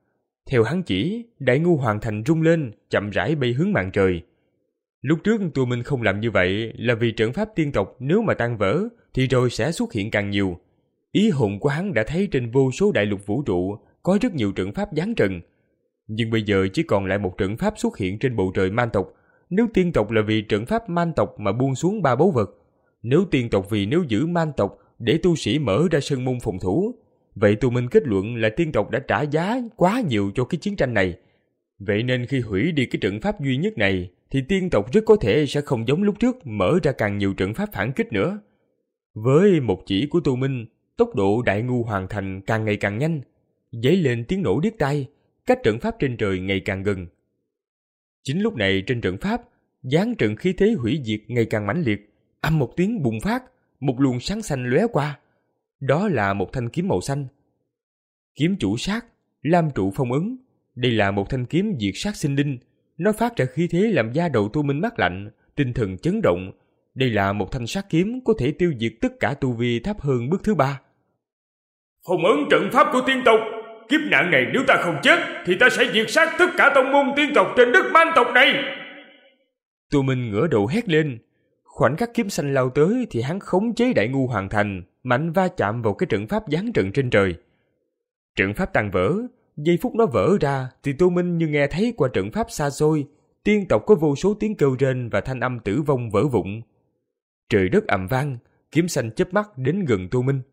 Theo hắn chỉ, đại ngu hoàng thành rung lên, chậm rãi bay hướng màn trời. Lúc trước tụi mình không làm như vậy là vì trận pháp tiên tộc nếu mà tan vỡ thì rồi sẽ xuất hiện càng nhiều. Ý hồn của hắn đã thấy trên vô số đại lục vũ trụ có rất nhiều trận pháp giáng trần. Nhưng bây giờ chỉ còn lại một trận pháp xuất hiện trên bầu trời man tộc. Nếu tiên tộc là vì trận pháp man tộc mà buông xuống ba báu vật, nếu tiên tộc vì nếu giữ man tộc để tu sĩ mở ra sơn môn phòng thủ, vậy tụi mình kết luận là tiên tộc đã trả giá quá nhiều cho cái chiến tranh này. Vậy nên khi hủy đi cái trận pháp duy nhất này thì tiên tộc rất có thể sẽ không giống lúc trước mở ra càng nhiều trận pháp phản kích nữa. Với một chỉ của Tô Minh, tốc độ đại ngu hoàn thành càng ngày càng nhanh, dấy lên tiếng nổ điếc tai, cách trận pháp trên trời ngày càng gần. Chính lúc này trên trận pháp, giáng trận khí thế hủy diệt ngày càng mãnh liệt, âm một tiếng bùng phát, một luồng sáng xanh lóe qua. Đó là một thanh kiếm màu xanh. Kiếm chủ sát, lam trụ phong ấn. Đây là một thanh kiếm diệt sát sinh linh. Nó phát ra khí thế làm da đầu Tô Minh mát lạnh, tinh thần chấn động. Đây là một thanh sát kiếm có thể tiêu diệt tất cả tu vi thấp hơn bước thứ ba. Phong ấn trận pháp của tiên tộc. Kiếp nạn này nếu ta không chết thì ta sẽ diệt sát tất cả tông môn tiên tộc trên đất man tộc này. Tô Minh ngửa đầu hét lên. Khoảnh khắc kiếm xanh lao tới thì hắn khống chế đại ngu hoàn thành, mạnh va chạm vào cái trận pháp giáng trận trên trời. Trận pháp tan vỡ, giây phút nó vỡ ra thì Tô Minh như nghe thấy qua trận pháp xa xôi, tiên tộc có vô số tiếng kêu rên và thanh âm tử vong vỡ vụn. Trời đất ầm vang, kiếm xanh chớp mắt đến gần Tô Minh.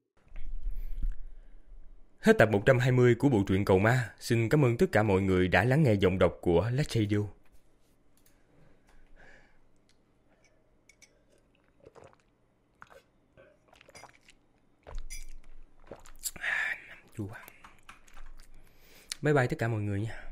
Hết tập một trăm hai mươi của bộ truyện Cầu Ma. Xin cảm ơn tất cả mọi người đã lắng nghe giọng đọc của Lách Radio. Bye bye tất cả mọi người nha.